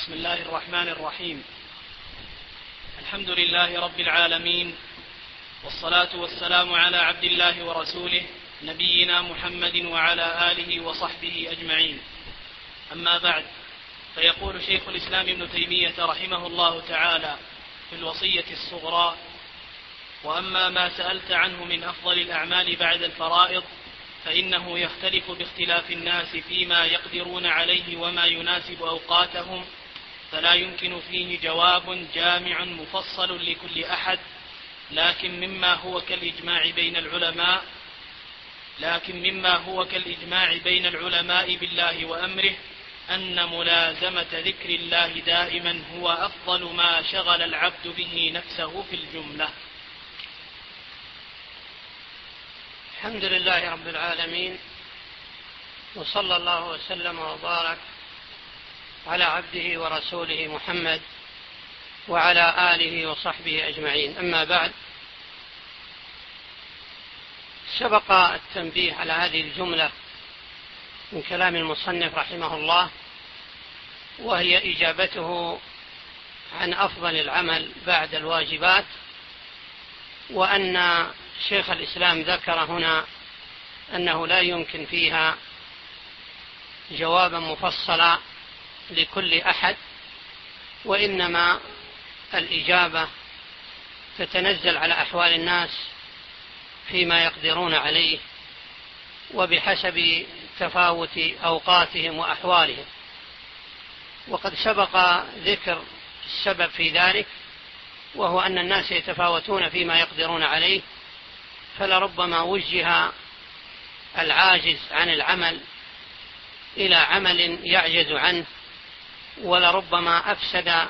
بسم الله الرحمن الرحيم. الحمد لله رب العالمين، والصلاة والسلام على عبد الله ورسوله نبينا محمد وعلى آله وصحبه أجمعين. أما بعد، فيقول شيخ الإسلام ابن تيمية رحمه الله تعالى في الوصية الصغرى: وأما ما سألت عنه من أفضل الأعمال بعد الفرائض فإنه يختلف باختلاف الناس فيما يقدرون عليه وما يناسب أوقاتهم، فلا يمكن فيه جواب جامع مفصل لكل أحد، لكن مما هو كالإجماع بين العلماء بالله وأمره أن ملازمة ذكر الله دائما هو أفضل ما شغل العبد به نفسه في الجملة. الحمد لله رب العالمين، وصلى الله وسلم وبارك على عبده ورسوله محمد وعلى آله وصحبه أجمعين. أما بعد، سبق التنبيه على هذه الجملة من كلام المصنف رحمه الله، وهي إجابته عن أفضل العمل بعد الواجبات، وأن شيخ الإسلام ذكر هنا أنه لا يمكن فيها جوابا مفصلا لكل أحد، وإنما الإجابة تتنزل على أحوال الناس فيما يقدرون عليه وبحسب تفاوت أوقاتهم وأحوالهم. وقد سبق ذكر السبب في ذلك، وهو أن الناس يتفاوتون فيما يقدرون عليه، فلربما وجه العاجز عن العمل إلى عمل يعجز عنه، ولربما أفسد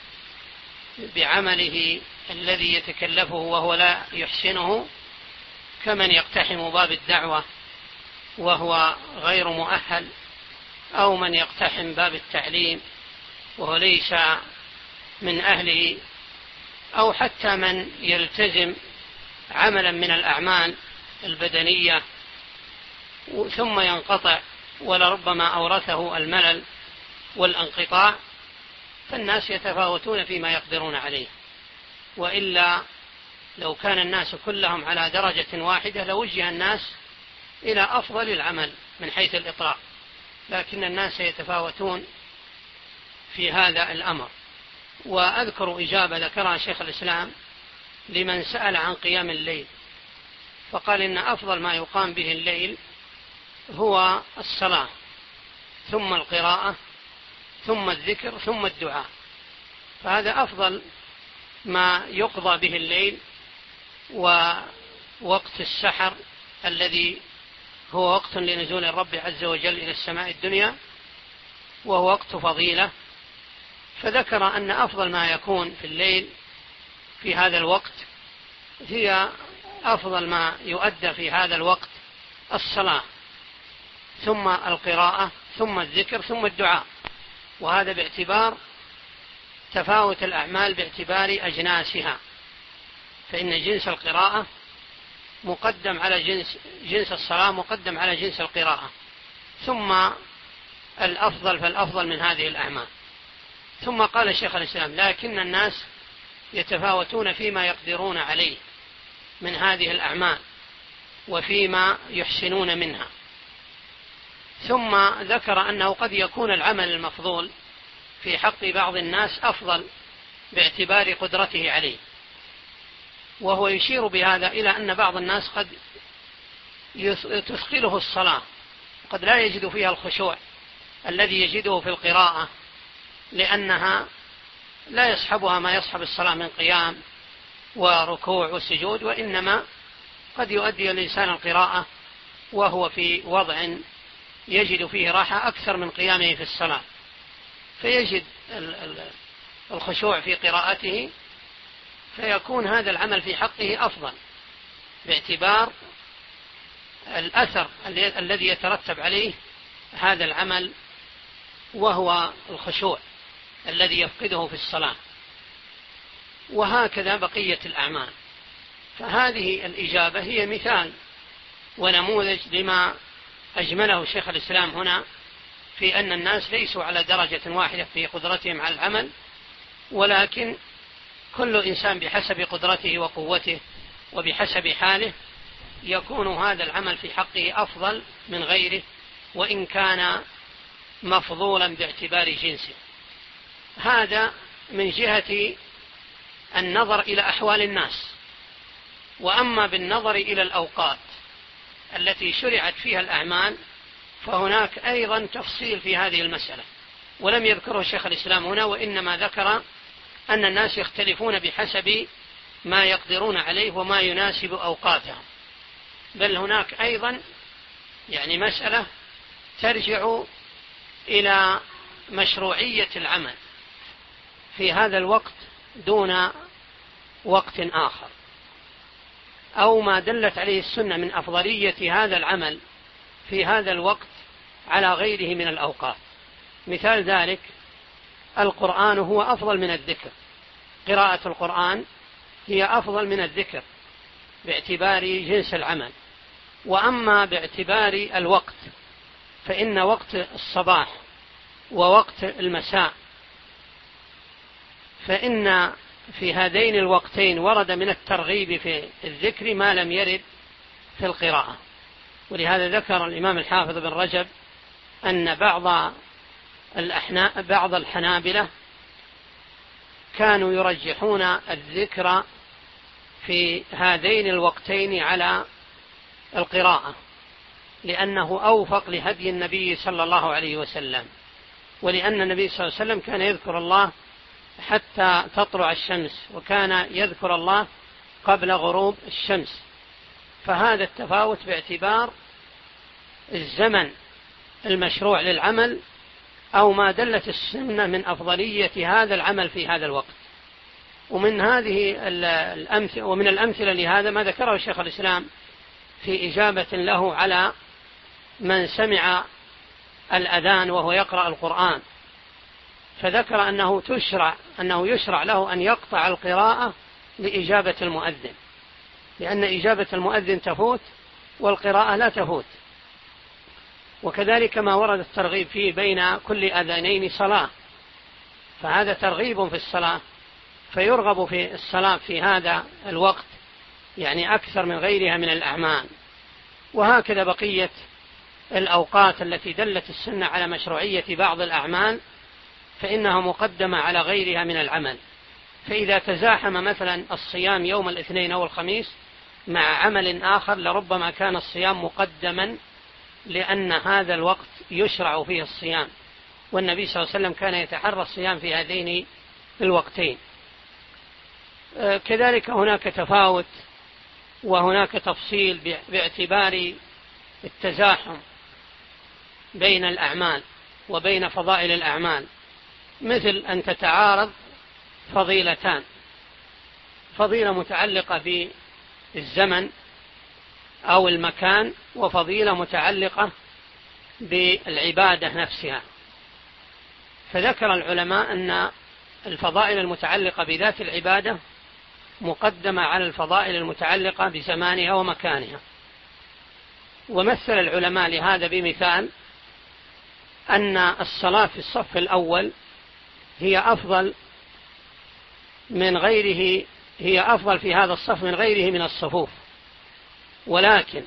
بعمله الذي يتكلفه وهو لا يحسنه، كمن يقتحم باب الدعوة وهو غير مؤهل، أو من يقتحم باب التعليم وهو ليس من أهله، أو حتى من يلتزم عملا من الأعمال البدنية ثم ينقطع، ولربما أورثه الملل والانقطاع. فالناس يتفاوتون فيما يقدرون عليه، وإلا لو كان الناس كلهم على درجة واحدة لوجه الناس إلى أفضل العمل من حيث الإطلاق، لكن الناس يتفاوتون في هذا الأمر. وأذكر إجابة ذكرها شيخ الإسلام لمن سأل عن قيام الليل، فقال إن أفضل ما يقام به الليل هو الصلاة، ثم القراءة، ثم الذكر، ثم الدعاء. فهذا أفضل ما يقضى به الليل. ووقت السحر الذي هو وقت لنزول الرب عز وجل إلى السماء الدنيا، وهو وقت فضيلة، فذكر أن أفضل ما يكون في الليل في هذا الوقت هي أفضل ما يؤدى في هذا الوقت الصلاة، ثم القراءة، ثم الذكر، ثم الدعاء. وهذا باعتبار تفاوت الأعمال باعتبار أجناسها، فإن جنس القراءة مقدم على جنس الصلاة مقدم على جنس القراءة، ثم الأفضل فالأفضل من هذه الأعمال. ثم قال شيخ الإسلام: لكن الناس يتفاوتون فيما يقدرون عليه من هذه الأعمال وفيما يحسنون منها. ثم ذكر أنه قد يكون العمل المفضول في حق بعض الناس أفضل باعتبار قدرته عليه، وهو يشير بهذا إلى أن بعض الناس قد تثقله الصلاة، قد لا يجد فيها الخشوع الذي يجده في القراءة، لأنها لا يصحبها ما يصحب الصلاة من قيام وركوع وسجود، وإنما قد يؤدي الإنسان القراءة وهو في وضع يجد فيه راحة أكثر من قيامه في الصلاة، فيجد الخشوع في قراءته، فيكون هذا العمل في حقه أفضل باعتبار الأثر الذي يترتب عليه هذا العمل، وهو الخشوع الذي يفقده في الصلاة. وهكذا بقية الأعمال. فهذه الإجابة هي مثال ونموذج لما أجمله شيخ الإسلام هنا في أن الناس ليسوا على درجة واحدة في قدرتهم على العمل، ولكن كل إنسان بحسب قدرته وقوته وبحسب حاله يكون هذا العمل في حقه أفضل من غيره، وإن كان مفضولا باعتبار جنسه. هذا من جهة النظر إلى أحوال الناس. وأما بالنظر إلى الأوقات التي شرعت فيها الأعمال فهناك أيضا تفصيل في هذه المسألة، ولم يذكره شيخ الإسلام هنا، وإنما ذكر أن الناس يختلفون بحسب ما يقدرون عليه وما يناسب أوقاتهم. بل هناك أيضا مسألة ترجع إلى مشروعية العمل في هذا الوقت دون وقت آخر، أو ما دلت عليه السنة من أفضلية هذا العمل في هذا الوقت على غيره من الأوقات. مثال ذلك القرآن هو أفضل من الذكر، قراءة القرآن هي أفضل من الذكر باعتبار جنس العمل. وأما باعتبار الوقت فإن وقت الصباح ووقت المساء، فإن في هذين الوقتين ورد من الترغيب في الذكر ما لم يرد في القراءة. ولهذا ذكر الإمام الحافظ بن رجب أن بعض الحنابلة كانوا يرجحون الذكر في هذين الوقتين على القراءة، لأنه أوفق لهدي النبي صلى الله عليه وسلم، ولأن النبي صلى الله عليه وسلم كان يذكر الله حتى تطلع الشمس، وكان يذكر الله قبل غروب الشمس. فهذا التفاوت باعتبار الزمن المشروع للعمل أو ما دلت السنة من أفضلية هذا العمل في هذا الوقت. ومن الأمثلة لهذا ما ذكره شيخ الإسلام في إجابة له على من سمع الأذان وهو يقرأ القرآن، فذكر أنه يشرع له أن يقطع القراءة لإجابة المؤذن، لأن إجابة المؤذن تفوت والقراءة لا تفوت. وكذلك ما ورد الترغيب فيه بين كل أذانين صلاة، فهذا ترغيب في الصلاة، فيرغب في الصلاة في هذا الوقت أكثر من غيرها من الأعمال. وهكذا بقية الأوقات التي دلت السنة على مشروعية بعض الأعمال فإنها مقدمة على غيرها من العمل. فإذا تزاحم مثلا الصيام يوم الاثنين أو الخميس مع عمل آخر لربما كان الصيام مقدما، لأن هذا الوقت يشرع فيه الصيام، والنبي صلى الله عليه وسلم كان يتحرى الصيام في هذين الوقتين. كذلك هناك تفاوت وهناك تفصيل باعتبار التزاحم بين الأعمال وبين فضائل الأعمال، مثل أن تتعارض فضيلتان، فضيلة متعلقة بالزمن أو المكان، وفضيلة متعلقة بالعبادة نفسها. فذكر العلماء أن الفضائل المتعلقة بذات العبادة مقدمة على الفضائل المتعلقة بزمانها ومكانها. ومثل العلماء لهذا بمثال أن الصلاة في الصف الأول هي أفضل في هذا الصف من غيره من الصفوف، ولكن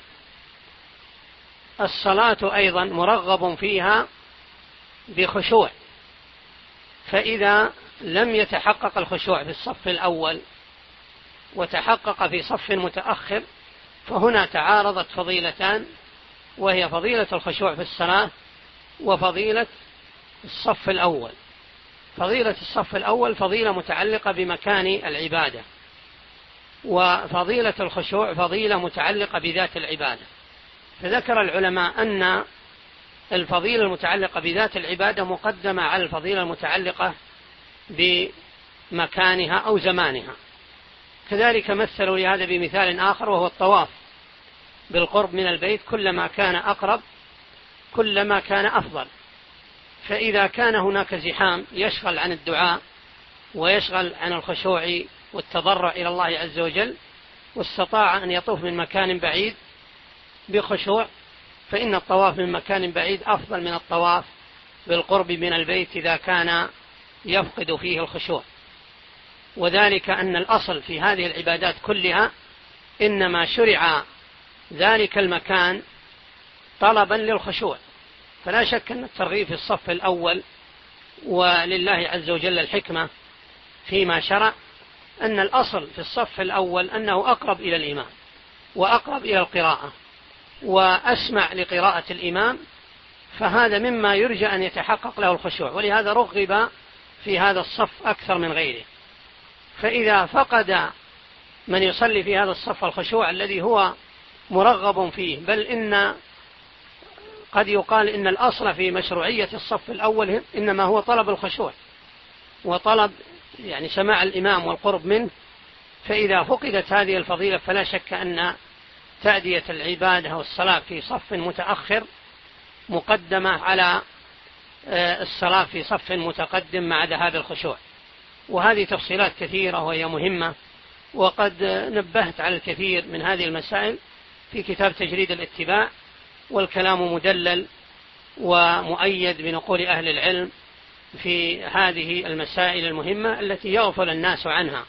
الصلاة أيضا مرغب فيها بخشوع، فإذا لم يتحقق الخشوع في الصف الأول وتحقق في صف متأخر فهنا تعارضت فضيلتان، وهي فضيلة الخشوع في الصلاة وفضيلة الصف الأول. فضيلة الصف الأول فضيلة متعلقة بمكان العبادة، وفضيلة الخشوع فضيلة متعلقة بذات العبادة. فذكر العلماء أن الفضيلة المتعلقة بذات العبادة مقدمة على الفضيلة المتعلقة بمكانها أو زمانها. كذلك مثلوا لهذا بمثال آخر وهو الطواف بالقرب من البيت، كلما كان أقرب كلما كان أفضل. فإذا كان هناك زحام يشغل عن الدعاء ويشغل عن الخشوع والتضرع إلى الله عز وجل، واستطاع أن يطوف من مكان بعيد بخشوع، فإن الطواف من مكان بعيد أفضل من الطواف بالقرب من البيت إذا كان يفقد فيه الخشوع. وذلك أن الأصل في هذه العبادات كلها إنما شرع ذلك المكان طلبا للخشوع، فلا شك أن الترغيب في الصف الأول، ولله عز وجل الحكمة فيما شرع، أن الأصل في الصف الأول أنه أقرب إلى الإمام وأقرب إلى القراءة وأسمع لقراءة الإمام، فهذا مما يرجى أن يتحقق له الخشوع، ولهذا رغب في هذا الصف أكثر من غيره. فإذا فقد من يصلي في هذا الصف الخشوع الذي هو مرغب فيه، بل إن قد يقال إن الأصل في مشروعية الصف الأول إنما هو طلب الخشوع وطلب يعني سماع الإمام والقرب منه، فإذا فقدت هذه الفضيلة فلا شك أن تأدية العبادة والصلاة في صف متأخر مقدمة على الصلاة في صف متقدم مع ذهاب الخشوع. وهذه تفصيلات كثيرة وهي مهمة، وقد نبهت على الكثير من هذه المسائل في كتاب تجريد الاتباع، والكلام مدلل ومؤيد بنقول أهل العلم في هذه المسائل المهمة التي يغفل الناس عنها.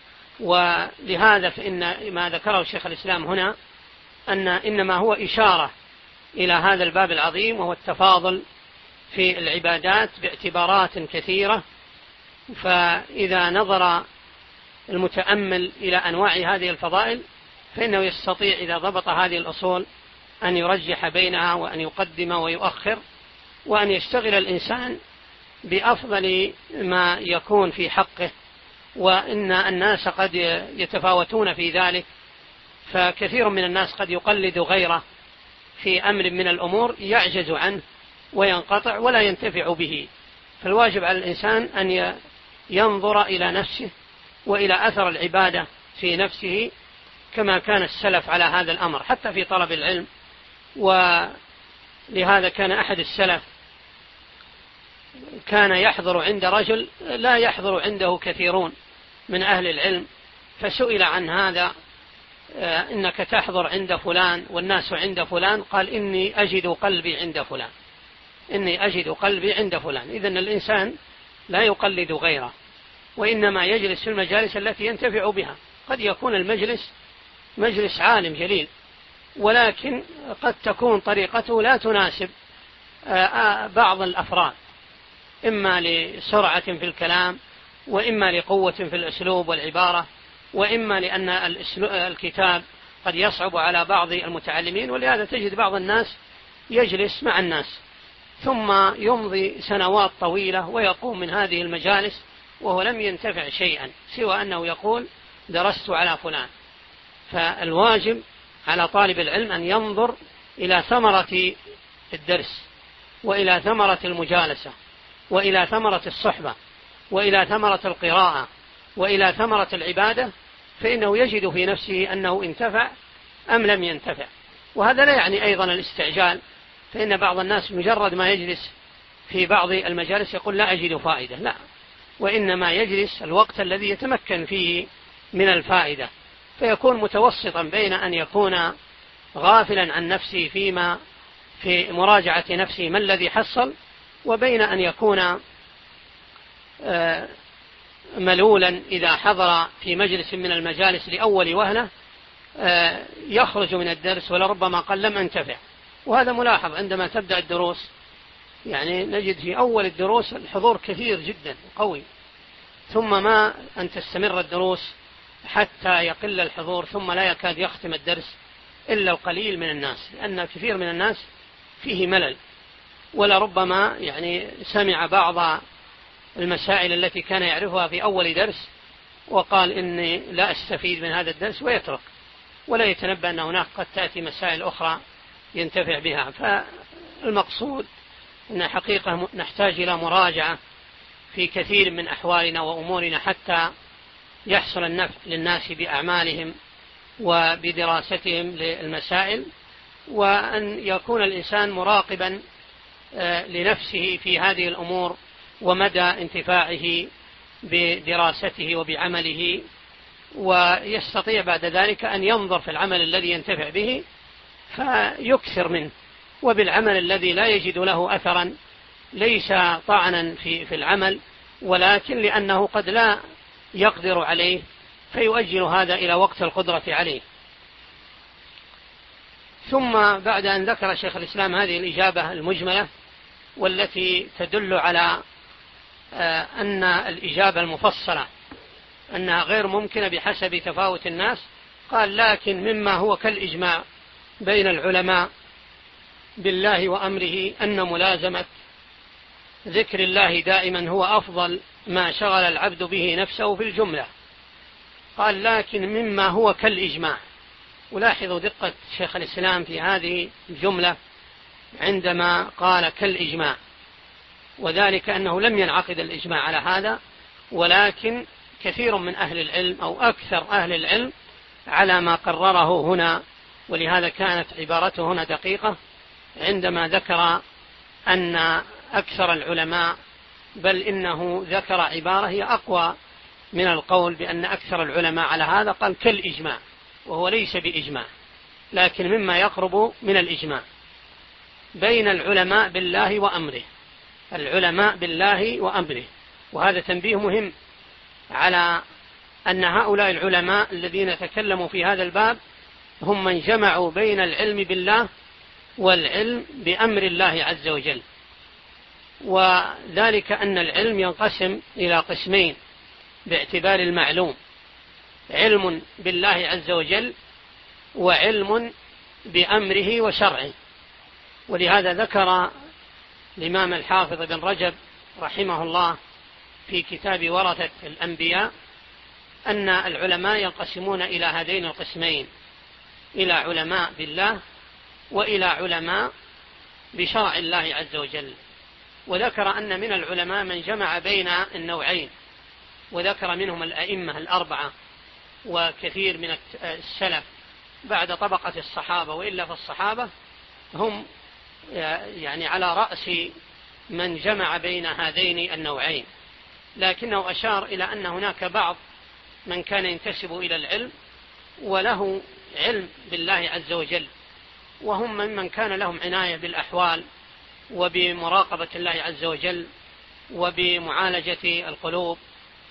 ولهذا فإن ما ذكره شيخ الإسلام هنا أن إنما هو إشارة إلى هذا الباب العظيم، وهو التفاضل في العبادات باعتبارات كثيرة. فإذا نظر المتأمل إلى أنواع هذه الفضائل فإنه يستطيع إذا ضبط هذه الأصول أن يرجح بينها وأن يقدم ويؤخر، وأن يشتغل الإنسان بأفضل ما يكون في حقه. وإن الناس قد يتفاوتون في ذلك، فكثير من الناس قد يقلد غيره في أمر من الأمور يعجز عنه وينقطع ولا ينتفع به. فالواجب على الإنسان أن ينظر إلى نفسه وإلى أثر العبادة في نفسه كما كان السلف على هذا الأمر حتى في طلب العلم. ولهذا كان أحد السلف كان يحضر عند رجل لا يحضر عنده كثيرون من أهل العلم، فسئل عن هذا: إنك تحضر عند فلان والناس عند فلان؟ قال: إني أجد قلبي عند فلان، إني أجد قلبي عند فلان. إذن الإنسان لا يقلد غيره، وإنما يجلس في المجالس التي ينتفع بها. قد يكون المجلس مجلس عالم جليل، ولكن قد تكون طريقته لا تناسب بعض الأفراد، إما لسرعة في الكلام، وإما لقوة في الأسلوب والعبارة، وإما لأن الكتاب قد يصعب على بعض المتعلمين. ولهذا تجد بعض الناس يجلس مع الناس ثم يمضي سنوات طويلة ويقوم من هذه المجالس وهو لم ينتفع شيئا سوى أنه يقول درست على فلان. فالواجب على طالب العلم أن ينظر إلى ثمرة الدرس، وإلى ثمرة المجالسة، وإلى ثمرة الصحبة، وإلى ثمرة القراءة، وإلى ثمرة العبادة، فإنه يجد في نفسه أنه انتفع أم لم ينتفع. وهذا لا يعني أيضا الاستعجال، فإن بعض الناس مجرد ما يجلس في بعض المجالس يقول لا أجد فائدة، لا، وإنما يجلس الوقت الذي يتمكن فيه من الفائدة، فيكون متوسطا بين أن يكون غافلا عن نفسه في مراجعة نفسه ما الذي حصل، وبين أن يكون ملولا إذا حضر في مجلس من المجالس لأول وهلة يخرج من الدرس ولربما قال لم أنتفع. وهذا ملاحظ عندما تبدأ الدروس، يعني نجد في أول الدروس الحضور كثير جدا قوي، ثم ما أن تستمر الدروس حتى يقل الحضور، ثم لا يكاد يختم الدرس إلا القليل من الناس، لأن كثير من الناس فيه ملل، ولربما يعني سمع بعض المسائل التي كان يعرفها في أول درس وقال إني لا أستفيد من هذا الدرس ويترك، ولا يتنبأ أن هناك قد تأتي مسائل أخرى ينتفع بها. فالمقصود أن حقيقة نحتاج إلى مراجعة في كثير من أحوالنا وأمورنا حتى يحصل النفع للناس بأعمالهم وبدراستهم للمسائل، وأن يكون الإنسان مراقبا لنفسه في هذه الأمور ومدى انتفاعه بدراسته وبعمله، ويستطيع بعد ذلك أن ينظر في العمل الذي ينتفع به فيكثر منه، وبالعمل الذي لا يجد له أثرا ليس طعنا في العمل، ولكن لأنه قد لا يقدر عليه فيؤجل هذا إلى وقت القدرة عليه. ثم بعد أن ذكر شيخ الإسلام هذه الإجابة المجملة والتي تدل على أن الإجابة المفصلة أنها غير ممكنة بحسب تفاوت الناس، قال: لكن مما هو كالإجماع بين العلماء بالله وأمره أن ملازمة ذكر الله دائما هو أفضل ما شغل العبد به نفسه في الجملة. قال: لكن مما هو كالإجماع. ولاحظوا دقة شيخ الإسلام في هذه الجملة عندما قال كالإجماع، وذلك أنه لم ينعقد الإجماع على هذا، ولكن كثير من أهل العلم أو أكثر أهل العلم على ما قرره هنا. ولهذا كانت عبارته هنا دقيقة عندما ذكر أن أكثر العلماء، بل إنه ذكر عبارة هي أقوى من القول بأن أكثر العلماء على هذا، قال كالإجماع، وهو ليس بإجماع لكن مما يقرب من الإجماع بين العلماء بالله وأمره. العلماء بالله وأمره، وهذا تنبيه مهم على أن هؤلاء العلماء الذين تكلموا في هذا الباب هم من جمعوا بين العلم بالله والعلم بأمر الله عز وجل. وذلك أن العلم ينقسم إلى قسمين باعتبار المعلوم: علم بالله عز وجل وعلم بأمره وشرعه. ولهذا ذكر الإمام الحافظ ابن رجب رحمه الله في كتاب ورثة الأنبياء أن العلماء ينقسمون إلى هذين القسمين: إلى علماء بالله وإلى علماء بشرع الله عز وجل. وذكر أن من العلماء من جمع بين النوعين، وذكر منهم الأئمة الأربعة وكثير من السلف بعد طبقة الصحابة، وإلا فالصحابة هم يعني على رأس من جمع بين هذين النوعين. لكنه أشار إلى أن هناك بعض من كان ينتسب إلى العلم وله علم بالله عز وجل، وهم ممن كان لهم عناية بالأحوال وبمراقبة الله عز وجل وبمعالجة القلوب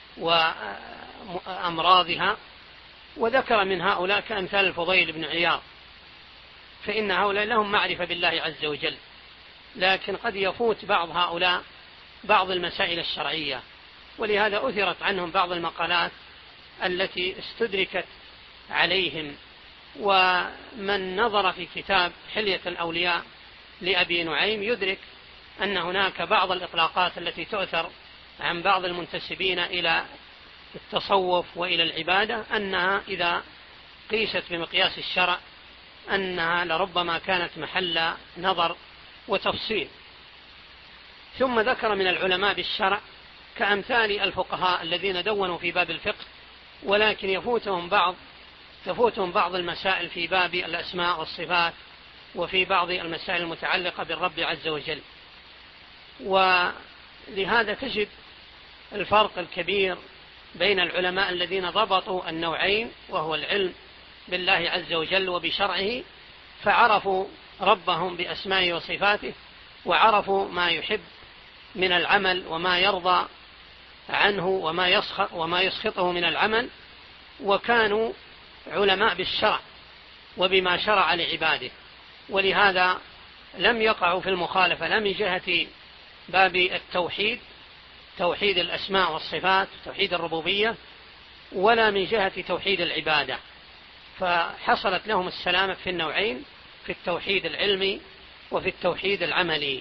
وأمراضها. وذكر من هؤلاء كأمثال الفضيل بن عياض، فإن هؤلاء لهم معرفة بالله عز وجل، لكن قد يفوت بعض هؤلاء بعض المسائل الشرعية، ولهذا أثرت عنهم بعض المقالات التي استدركت عليهم. ومن نظر في كتاب حلية الأولياء لأبي نعيم يدرك أن هناك بعض الإطلاقات التي تؤثر عن بعض المنتسبين إلى التصوف وإلى العبادة أنها إذا قيست بمقياس الشرع أنها لربما كانت محل نظر وتفصيل. ثم ذكر من العلماء بالشرع كأمثال الفقهاء الذين دونوا في باب الفقه، ولكن تفوتهم بعض المسائل في باب الأسماء والصفات وفي بعض المسائل المتعلقة بالرب عز وجل. ولهذا تجد الفرق الكبير بين العلماء الذين ضبطوا النوعين، وهو العلم بالله عز وجل وبشرعه، فعرفوا ربهم بأسمائه وصفاته، وعرفوا ما يحب من العمل وما يرضى عنه وما يسخطه من العمل، وكانوا علماء بالشرع وبما شرع لعباده. ولهذا لم يقعوا في المخالفة لا من جهة باب التوحيد، توحيد الأسماء والصفات، توحيد الربوبية، ولا من جهة توحيد العبادة، فحصلت لهم السلامة في النوعين، في التوحيد العلمي وفي التوحيد العملي.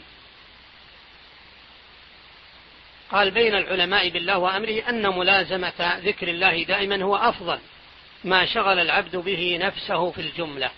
قال: بين العلماء بالله وأمره أن ملازمة ذكر الله دائما هو أفضل ما شغل العبد به نفسه في الجملة.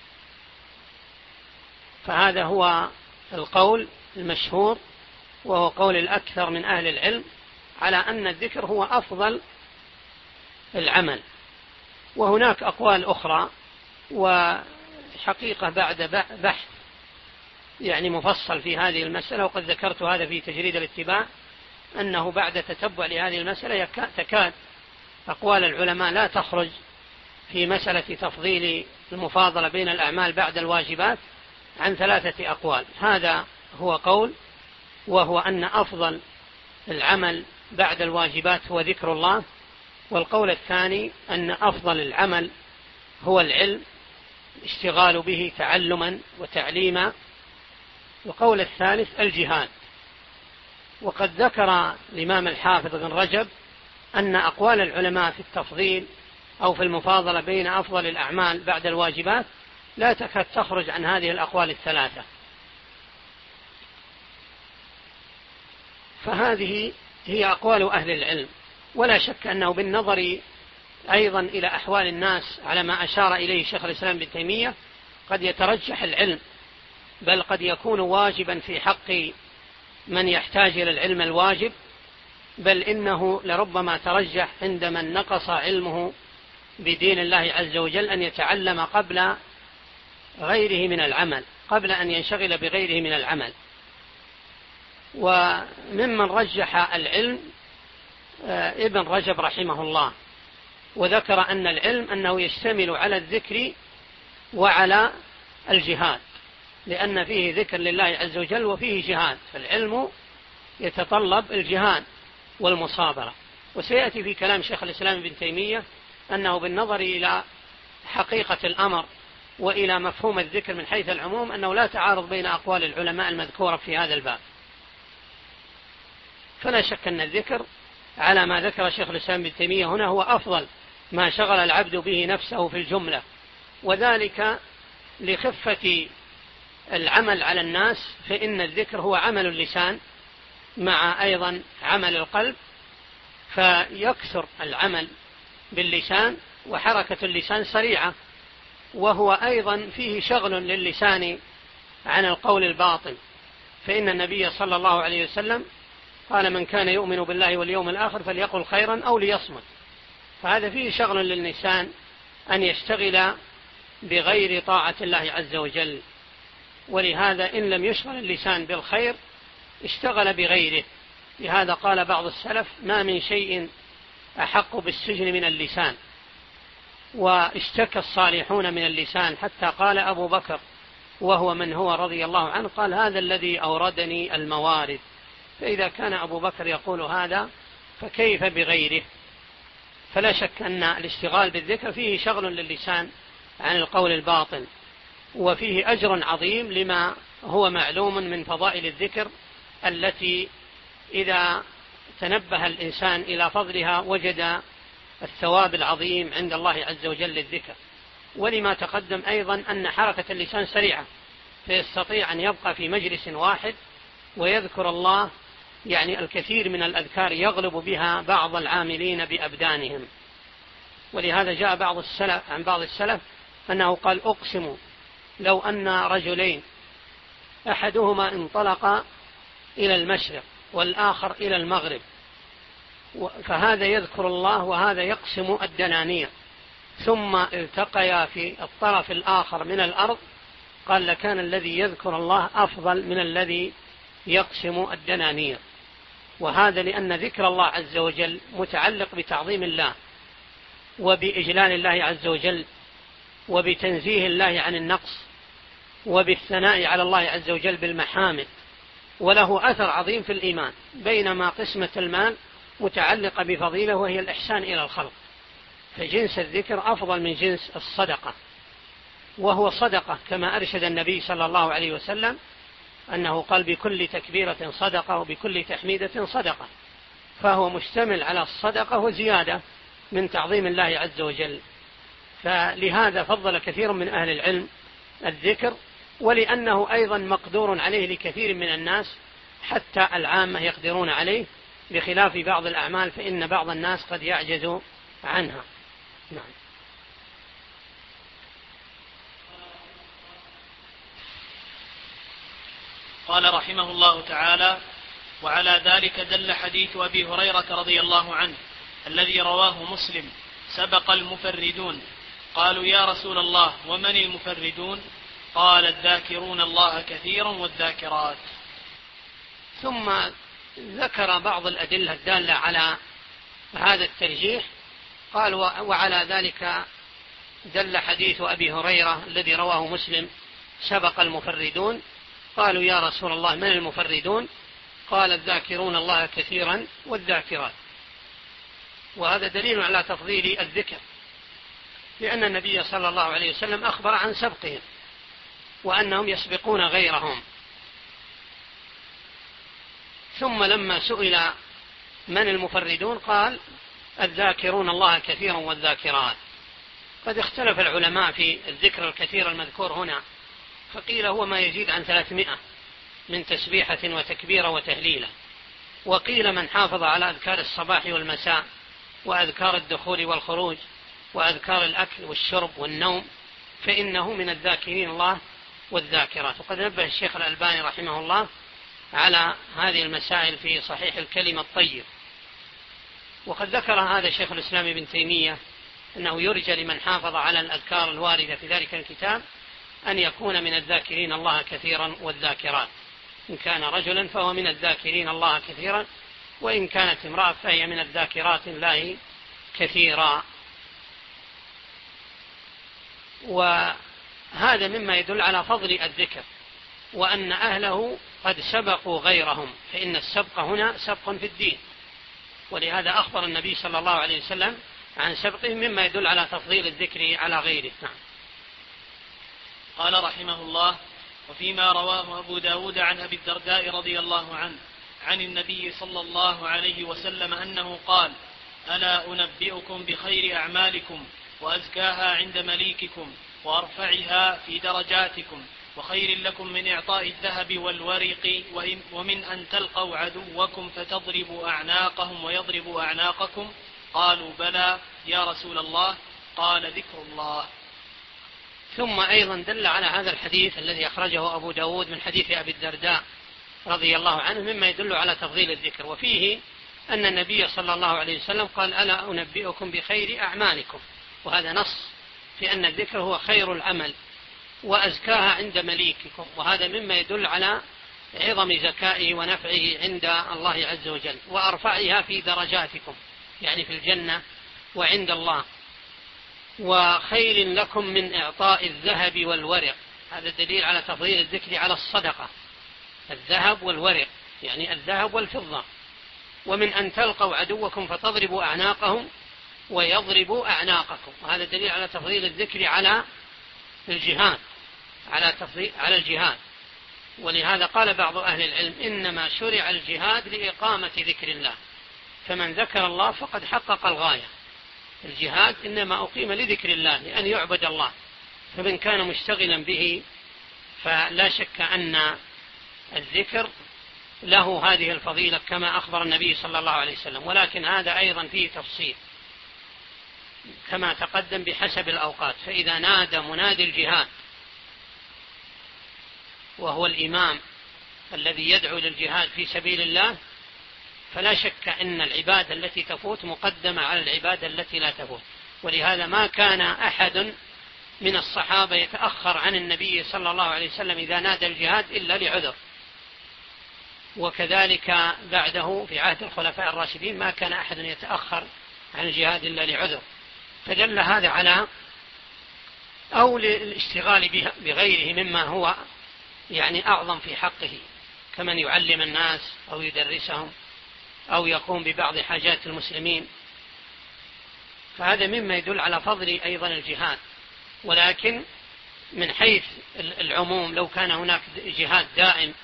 فهذا هو القول المشهور، وهو قول الأكثر من أهل العلم على أن الذكر هو أفضل العمل. وهناك أقوال أخرى، وحقيقة بعد بحث يعني مفصل في هذه المسألة، وقد ذكرت هذا في تجريد الاتباع، أنه بعد تتبع لهذه المسألة تكاد أقوال العلماء لا تخرج في مسألة تفضيل المفاضلة بين الأعمال بعد الواجبات عن 3 أقوال. هذا هو قول وهو أن أفضل العمل بعد الواجبات هو ذكر الله. والقول الثاني أن أفضل العمل هو العلم، اشتغال به تعلما وتعليما. والقول الثالث الجهاد. وقد ذكر الإمام الحافظ بن رجب أن أقوال العلماء في التفضيل أو في المفاضلة بين أفضل الأعمال بعد الواجبات لا تكاد تخرج عن هذه الأقوال الثلاثة. فهذه هي أقوال أهل العلم، ولا شك أنه بالنظر أيضا إلى أحوال الناس على ما أشار إليه شيخ الإسلام ابن تيمية قد يترجح العلم، بل قد يكون واجبا في حق من يحتاج إلى العلم الواجب، بل إنه لربما ترجح عند من نقص علمه بدين الله عز وجل أن يتعلم قبل غيره من العمل، قبل أن ينشغل بغيره من العمل. وممن رجح العلم ابن رجب رحمه الله، وذكر أن العلم أنه يشتمل على الذكر وعلى الجهاد، لأن فيه ذكر لله عز وجل وفيه جهاد، فالعلم يتطلب الجهاد والمصابرة. وسيأتي في كلام شيخ الإسلام ابن تيمية أنه بالنظر إلى حقيقة الأمر وإلى مفهوم الذكر من حيث العموم أنه لا تعارض بين أقوال العلماء المذكورة في هذا الباب. فلا شك أن الذكر على ما ذكر شيخ الإسلام ابن تيمية هنا هو أفضل ما شغل العبد به نفسه في الجملة، وذلك لخفة العمل على الناس، فإن الذكر هو عمل اللسان مع أيضا عمل القلب، فيكثر العمل باللسان وحركة اللسان سريعة، وهو أيضا فيه شغل للسان عن القول الباطل، فإن النبي صلى الله عليه وسلم قال من كان يؤمن بالله واليوم الآخر فليقل خيرا أو ليصمت. فهذا فيه شغل للإنسان أن يشتغل بغير طاعة الله عز وجل، ولهذا إن لم يشغل اللسان بالخير اشتغل بغيره. لهذا قال بعض السلف ما من شيء أحق بالسجن من اللسان، واشتكى الصالحون من اللسان، حتى قال أبو بكر وهو من هو رضي الله عنه قال هذا الذي أوردني الموارد. فإذا كان أبو بكر يقول هذا فكيف بغيره؟ فلا شك أن الاشتغال بالذكر فيه شغل للسان عن القول الباطل، وفيه أجر عظيم لما هو معلوم من فضائل الذكر التي إذا تنبه الإنسان إلى فضلها وجد الثواب العظيم عند الله عز وجل للذكر. ولما تقدم أيضا أن حركة اللسان سريعة، فيستطيع أن يبقى في مجلس واحد ويذكر الله، يعني الكثير من الأذكار يغلب بها بعض العاملين بأبدانهم. ولهذا جاء عن بعض السلف أنه قال أقسم لو أن رجلين أحدهما انطلق إلى المشرق والآخر إلى المغرب، فهذا يذكر الله وهذا يقسم الدنانير، ثم التقيا في الطرف الآخر من الأرض، قال لكان الذي يذكر الله أفضل من الذي يقسم الدنانير. وهذا لأن ذكر الله عز وجل متعلق بتعظيم الله وبإجلال الله عز وجل وبتنزيه الله عن النقص وبالثناء على الله عز وجل بالمحامد، وله أثر عظيم في الإيمان، بينما قسمة المال متعلقة بفضيلة وهي الإحسان إلى الخلق. فجنس الذكر أفضل من جنس الصدقة، وهو صدقة كما أرشد النبي صلى الله عليه وسلم أنه قال بكل تكبيرة صدقة وبكل تحميدة صدقة، فهو مشتمل على الصدقة وزيادة من تعظيم الله عز وجل. فلهذا فضل كثير من أهل العلم الذكر، ولأنه أيضا مقدور عليه لكثير من الناس، حتى العامة يقدرون عليه، بخلاف بعض الأعمال فإن بعض الناس قد يعجز عنها. نعم. قال رحمه الله تعالى: وعلى ذلك دل حديث أبي هريرة رضي الله عنه الذي رواه مسلم: سبق المفردون. قالوا يا رسول الله ومن المفردون؟ قال الذاكرون الله كثيرا والذاكرات. ثم ذكر بعض الأدلة الدالة على هذا الترجيح. قال وعلى ذلك دل حديث أبي هريرة الذي رواه مسلم: سبق المفردون. قالوا يا رسول الله من المفردون؟ قال الذاكرون الله كثيرا والذاكرات، وهذا دليل على تفضيل الذكر، لأن النبي صلى الله عليه وسلم أخبر عن سبقهم وأنهم يسبقون غيرهم. ثم لما سئل من المفردون قال الذاكرون الله كثيرا والذاكرات. قد اختلف العلماء في الذكر الكثير المذكور هنا، فقيل هو ما يزيد عن 300 من تسبيحة وتكبيرة وتهليلة، وقيل من حافظ على أذكار الصباح والمساء وأذكار الدخول والخروج وأذكار الأكل والشرب والنوم فإنه من الذاكرين الله والذاكرات. وقد نبه الشيخ الألباني رحمه الله على هذه المسائل في صحيح الكلم الطيب. وقد ذكر هذا شيخ الإسلام ابن تيمية أنه يرجى لمن حافظ على الأذكار الواردة في ذلك الكتاب أن يكون من الذاكرين الله كثيرا والذاكرات. إن كان رجلا فهو من الذاكرين الله كثيرا، وإن كانت امرأة فهي من الذاكرات الله كثيرا. وهذا مما يدل على فضل الذكر، وأن أهله قد سبقوا غيرهم، فإن السبق هنا سبق في الدين، ولهذا أخبر النبي صلى الله عليه وسلم عن سبقهم مما يدل على تفضيل الذكر على غيره. نعم. قال رحمه الله: وفيما رواه أبو داود عن أبي الدرداء رضي الله عنه عن النبي صلى الله عليه وسلم أنه قال: ألا أنبئكم بخير أعمالكم وأزكاها عند مليككم وأرفعها في درجاتكم وخير لكم من إعطاء الذهب والورق ومن أن تلقوا عدوكم فتضربوا أعناقهم ويضربوا أعناقكم؟ قالوا: بلى يا رسول الله. قال: ذكر الله. ثم أيضا دل على هذا الحديث الذي أخرجه أبو داود من حديث أبي الدرداء رضي الله عنه مما يدل على تفضيل الذكر، وفيه أن النبي صلى الله عليه وسلم قال: ألا أنبئكم بخير أعمالكم، وهذا نص في أن الذكر هو خير العمل، وأزكاها عند مليككم، وهذا مما يدل على عظم زكائه ونفعه عند الله عز وجل، وأرفعها في درجاتكم يعني في الجنة وعند الله، وخير لكم من إعطاء الذهب والورق. هذا دليل على تفضيل الذكر على الصدقة، الذهب والورق يعني الذهب والفضة. ومن أن تلقوا عدوكم فتضربوا أعناقهم ويضربوا أعناقكم، وهذا دليل على تفضيل الذكر على الجهاد، على الجهاد. ولهذا قال بعض أهل العلم: إنما شرع الجهاد لإقامة ذكر الله، فمن ذكر الله فقد حقق الغاية. الجهاد إنما أقيم لذكر الله، لأن يعبد الله، فمن كان مشتغلا به فلا شك أن الذكر له هذه الفضيلة كما أخبر النبي صلى الله عليه وسلم. ولكن هذا أيضا فيه تفصيل كما تقدم بحسب الأوقات. فإذا نادى منادي الجهاد وهو الإمام الذي يدعو للجهاد في سبيل الله، فلا شك أن العبادة التي تفوت مقدمة على العبادة التي لا تفوت. ولهذا ما كان أحد من الصحابة يتأخر عن النبي صلى الله عليه وسلم إذا نادى الجهاد إلا لعذر، وكذلك بعده في عهد الخلفاء الراشدين ما كان أحد يتأخر عن الجهاد إلا لعذر. فدل هذا على أو للاشتغال بغيره مما هو يعني أعظم في حقه، كمن يعلم الناس أو يدرسهم أو يقوم ببعض حاجات المسلمين، فهذا مما يدل على فضل أيضا الجهاد. ولكن من حيث العموم لو كان هناك جهاد دائم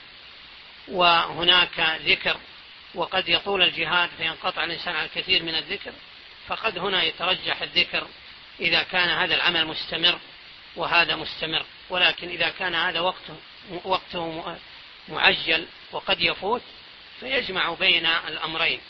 وهناك ذكر وقد يطول الجهاد فينقطع الإنسان عن الكثير من الذكر، فقد هنا يترجح الذكر إذا كان هذا العمل مستمر وهذا مستمر. ولكن إذا كان هذا وقته معجل وقد يفوت فيجمع بين الأمرين.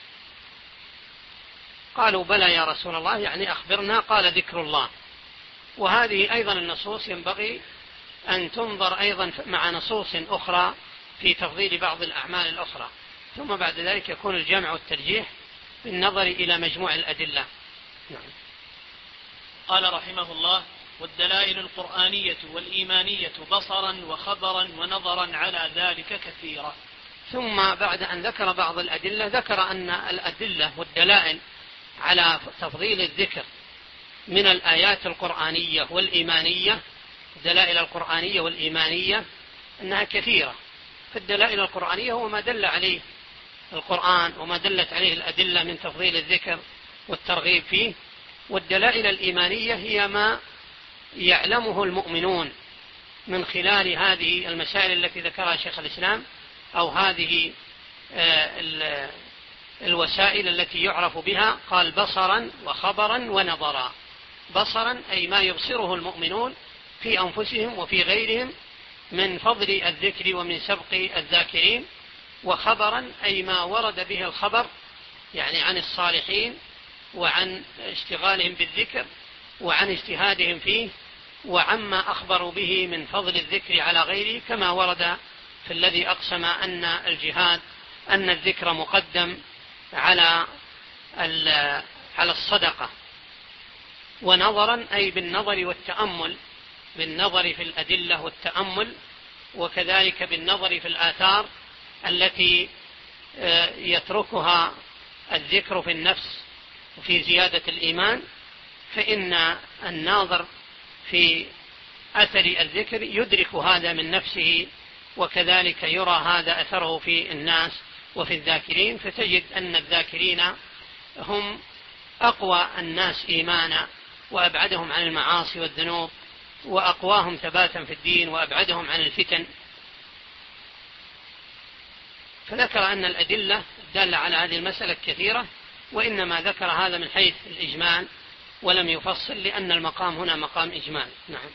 قالوا: بلى يا رسول الله، يعني أخبرنا. قال: ذكر الله. وهذه أيضا النصوص ينبغي أن تنظر أيضا مع نصوص أخرى في تفضيل بعض الأعمال الأخرى، ثم بعد ذلك يكون الجمع والترجيح بالنظر إلى مجموع الأدلة. نعم. قال رحمه الله: والدلائل القرآنية والإيمانية بصرا وخبرا ونظرا على ذلك كثيرا. ثم بعد أن ذكر بعض الأدلة ذكر أن الأدلة والدلائل على تفضيل الذكر من الآيات القرآنية والإيمانية، الدلائل القرآنية والإيمانية أنها كثيرة. فالدلائل القرآنية هو ما دل عليه القرآن وما دلت عليه الأدلة من تفضيل الذكر والترغيب فيه. والدلائل الإيمانية هي ما يعلمه المؤمنون من خلال هذه المسائل التي ذكرها شيخ الإسلام، أو هذه الوسائل التي يعرف بها. قال بصرا وخبرا ونظرا. بصرا أي ما يبصره المؤمنون في أنفسهم وفي غيرهم من فضل الذكر ومن سبق الذاكرين. وخبرا أي ما ورد به الخبر، يعني عن الصالحين وعن اشتغالهم بالذكر وعن اجتهادهم فيه وعما أخبروا به من فضل الذكر على غيره، كما ورد في الذي أقسم أن الذكر مقدم على الصدقة. ونظرا أي بالنظر والتأمل، بالنظر في الأدلة والتأمل، وكذلك بالنظر في الآثار التي يتركها الذكر في النفس وفي زيادة الإيمان. فإن الناظر في أثر الذكر يدرك هذا من نفسه، وكذلك يرى هذا أثره في الناس وفي الذاكرين. فتجد أن الذاكرين هم أقوى الناس إيمانا وأبعدهم عن المعاصي والذنوب وأقواهم ثباتا في الدين وأبعدهم عن الفتن. فذكر أن الأدلة الدالة على هذه المسألة كثيرة، وإنما ذكر هذا من حيث الإجمال ولم يفصل، لأن المقام هنا مقام إجمال. نعم.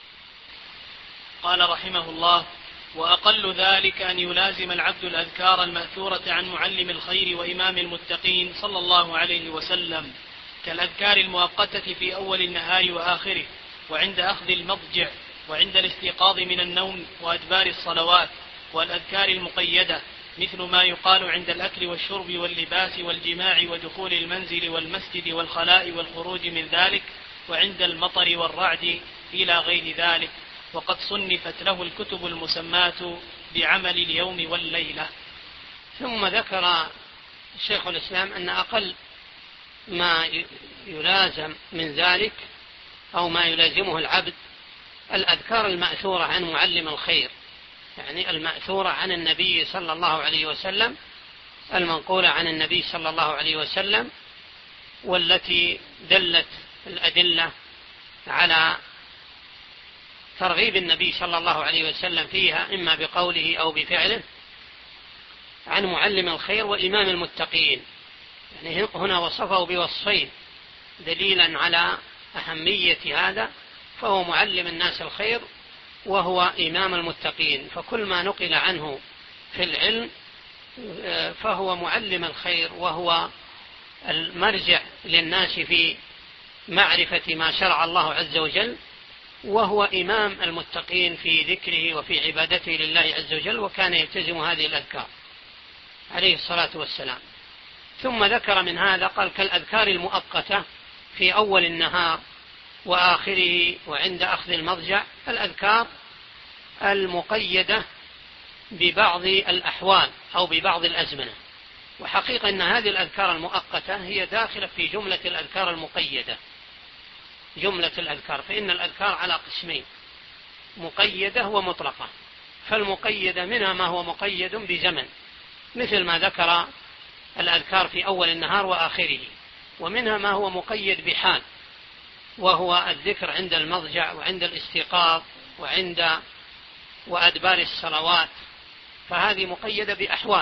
قال رحمه الله: وأقل ذلك أن يلازم العبد الأذكار المأثورة عن معلم الخير وإمام المتقين صلى الله عليه وسلم، كالأذكار المؤقتة في أول النهار وآخره، وعند أخذ المضجع، وعند الاستيقاظ من النوم، وأدبار الصلوات، والأذكار المقيدة مثل ما يقال عند الأكل والشرب واللباس والجماع ودخول المنزل والمسجد والخلاء والخروج من ذلك، وعند المطر والرعد إلى غير ذلك. وقد صنفت له الكتب المسماة بعمل اليوم والليلة. ثم ذكر شيخ الإسلام أن أقل ما يلازم من ذلك أو ما يلازمه العبد الأذكار المأثورة عن معلم الخير، يعني المأثورة عن النبي صلى الله عليه وسلم، المنقولة عن النبي صلى الله عليه وسلم، والتي دلت الأدلة على ترغيب النبي صلى الله عليه وسلم فيها إما بقوله أو بفعله، عن معلم الخير وإمام المتقين. يعني هنا وصفه بوصفين دليلا على أهمية هذا، فهو معلم الناس الخير وهو إمام المتقين. فكل ما نقل عنه في العلم فهو معلم الخير، وهو المرجع للناس في معرفة ما شرع الله عز وجل، وهو إمام المتقين في ذكره وفي عبادته لله عز وجل، وكان يلتزم هذه الأذكار عليه الصلاة والسلام. ثم ذكر من هذا قال: كالأذكار المؤقتة في أول النهار وآخره وعند أخذ المضجع، الأذكار المقيدة ببعض الأحوال أو ببعض الأزمنة. وحقيقة أن هذه الأذكار المؤقتة هي داخلة في جملة الأذكار المقيدة، جملة الأذكار. فإن الأذكار على قسمين: مقيدة ومطلقة. فالمقيدة منها ما هو مقيد بزمن، مثل ما ذكر الأذكار في أول النهار وآخره، ومنها ما هو مقيد بحال، وهو الذكر عند المضجع وعند الاستيقاظ وأدبار الصلوات، فهذه مقيدة بأحوال.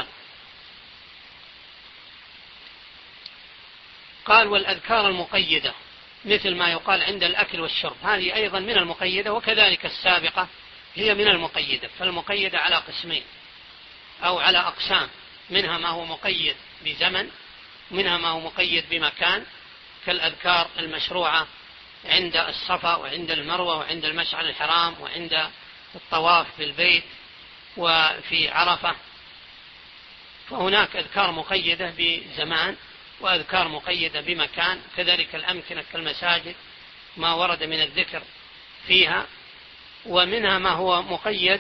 قال: والأذكار المقيدة مثل ما يقال عند الأكل والشرب، هذه أيضا من المقيدة، وكذلك السابقة هي من المقيدة. فالمقيدة على قسمين أو على أقسام: منها ما هو مقيد بزمن، منها ما هو مقيد بمكان، كالأذكار المشروعة عند الصفا وعند المروة وعند المشعر الحرام وعند الطواف بالبيت وفي عرفة. فهناك أذكار مقيدة بزمان وأذكار مقيدة بمكان، كذلك الأمكنة كالمساجد ما ورد من الذكر فيها. ومنها ما هو مقيد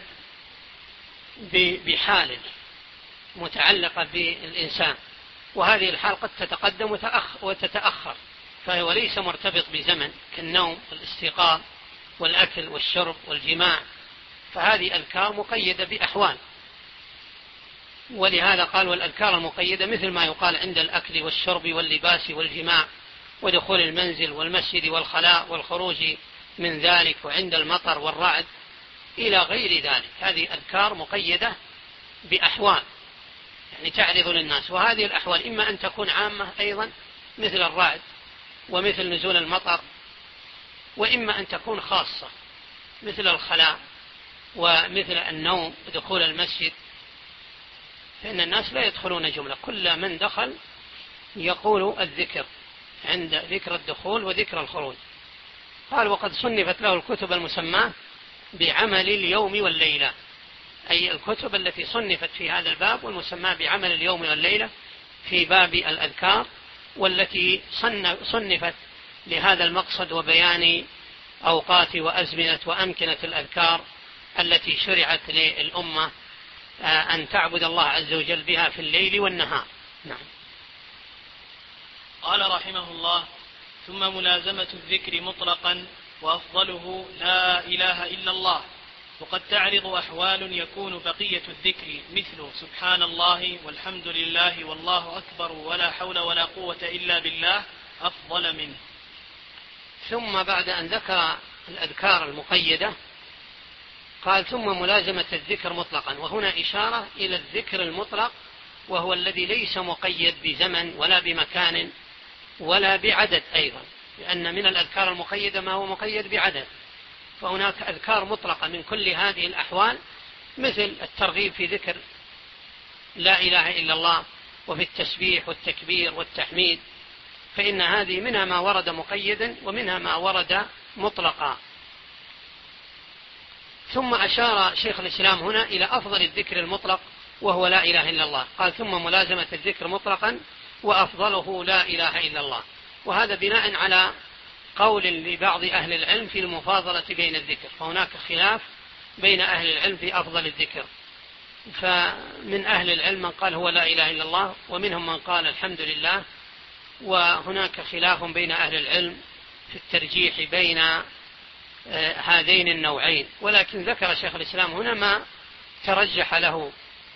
بحال متعلقة بالإنسان، وهذه الحال قد تتقدم وتتأخر، فهو ليس مرتبط بزمن، كالنوم والاستيقاظ والأكل والشرب والجماع، فهذه أذكار مقيدة بأحوال. ولهذا قال والأذكار المقيدة مثل ما يقال عند الأكل والشرب واللباس والجماع ودخول المنزل والمسجد والخلاء والخروج من ذلك وعند المطر والرعد إلى غير ذلك. هذه أذكار مقيدة بأحوال يعني تعرض للناس، وهذه الأحوال إما أن تكون عامة أيضا مثل الرعد ومثل نزول المطر، وإما أن تكون خاصة مثل الخلاء ومثل النوم ودخول المسجد، فإن الناس لا يدخلون جملة، كل من دخل يقول الذكر عند ذكر الدخول وذكر الخروج. قال وقد صنفت له الكتب المسماة بعمل اليوم والليلة، أي الكتب التي صنفت في هذا الباب والمسماة بعمل اليوم والليلة في باب الأذكار، والتي صنفت لهذا المقصد وبيان أوقات وأزمنة وأمكنة الأذكار التي شرعت للأمة أن تعبد الله عز وجل بها في الليل والنهار. نعم. قال رحمه الله: ثم ملازمة الذكر مطلقا، وأفضله لا إله إلا الله. وقد تعرض أحوال يكون بقية الذكر مثل سبحان الله والحمد لله والله أكبر ولا حول ولا قوة إلا بالله أفضل منه. ثم بعد أن ذكر الأذكار المقيدة قال ثم ملازمة الذكر مطلقا، وهنا إشارة إلى الذكر المطلق، وهو الذي ليس مقيد بزمن ولا بمكان ولا بعدد أيضا، لأن من الأذكار المقيدة ما هو مقيد بعدد، فهناك أذكار مطلقة من كل هذه الأحوال، مثل الترغيب في ذكر لا إله إلا الله وفي التسبيح والتكبير والتحميد، فإن هذه منها ما ورد مقيدا ومنها ما ورد مطلقا. ثم أشار شيخ الإسلام هنا إلى أفضل الذكر المطلق وهو لا إله إلا الله، قال ثم ملازمة الذكر مطلقا وأفضله لا إله إلا الله، وهذا بناء على قول لبعض أهل العلم في المفاضلة بين الذكر، فهناك خلاف بين أهل العلم في أفضل الذكر، فمن أهل العلم من قال هو لا إله إلا الله، ومنهم من قال الحمد لله، وهناك خلاف بين أهل العلم في الترجيح بين هذين النوعين، ولكن ذكر شيخ الإسلام هنا ما ترجح له.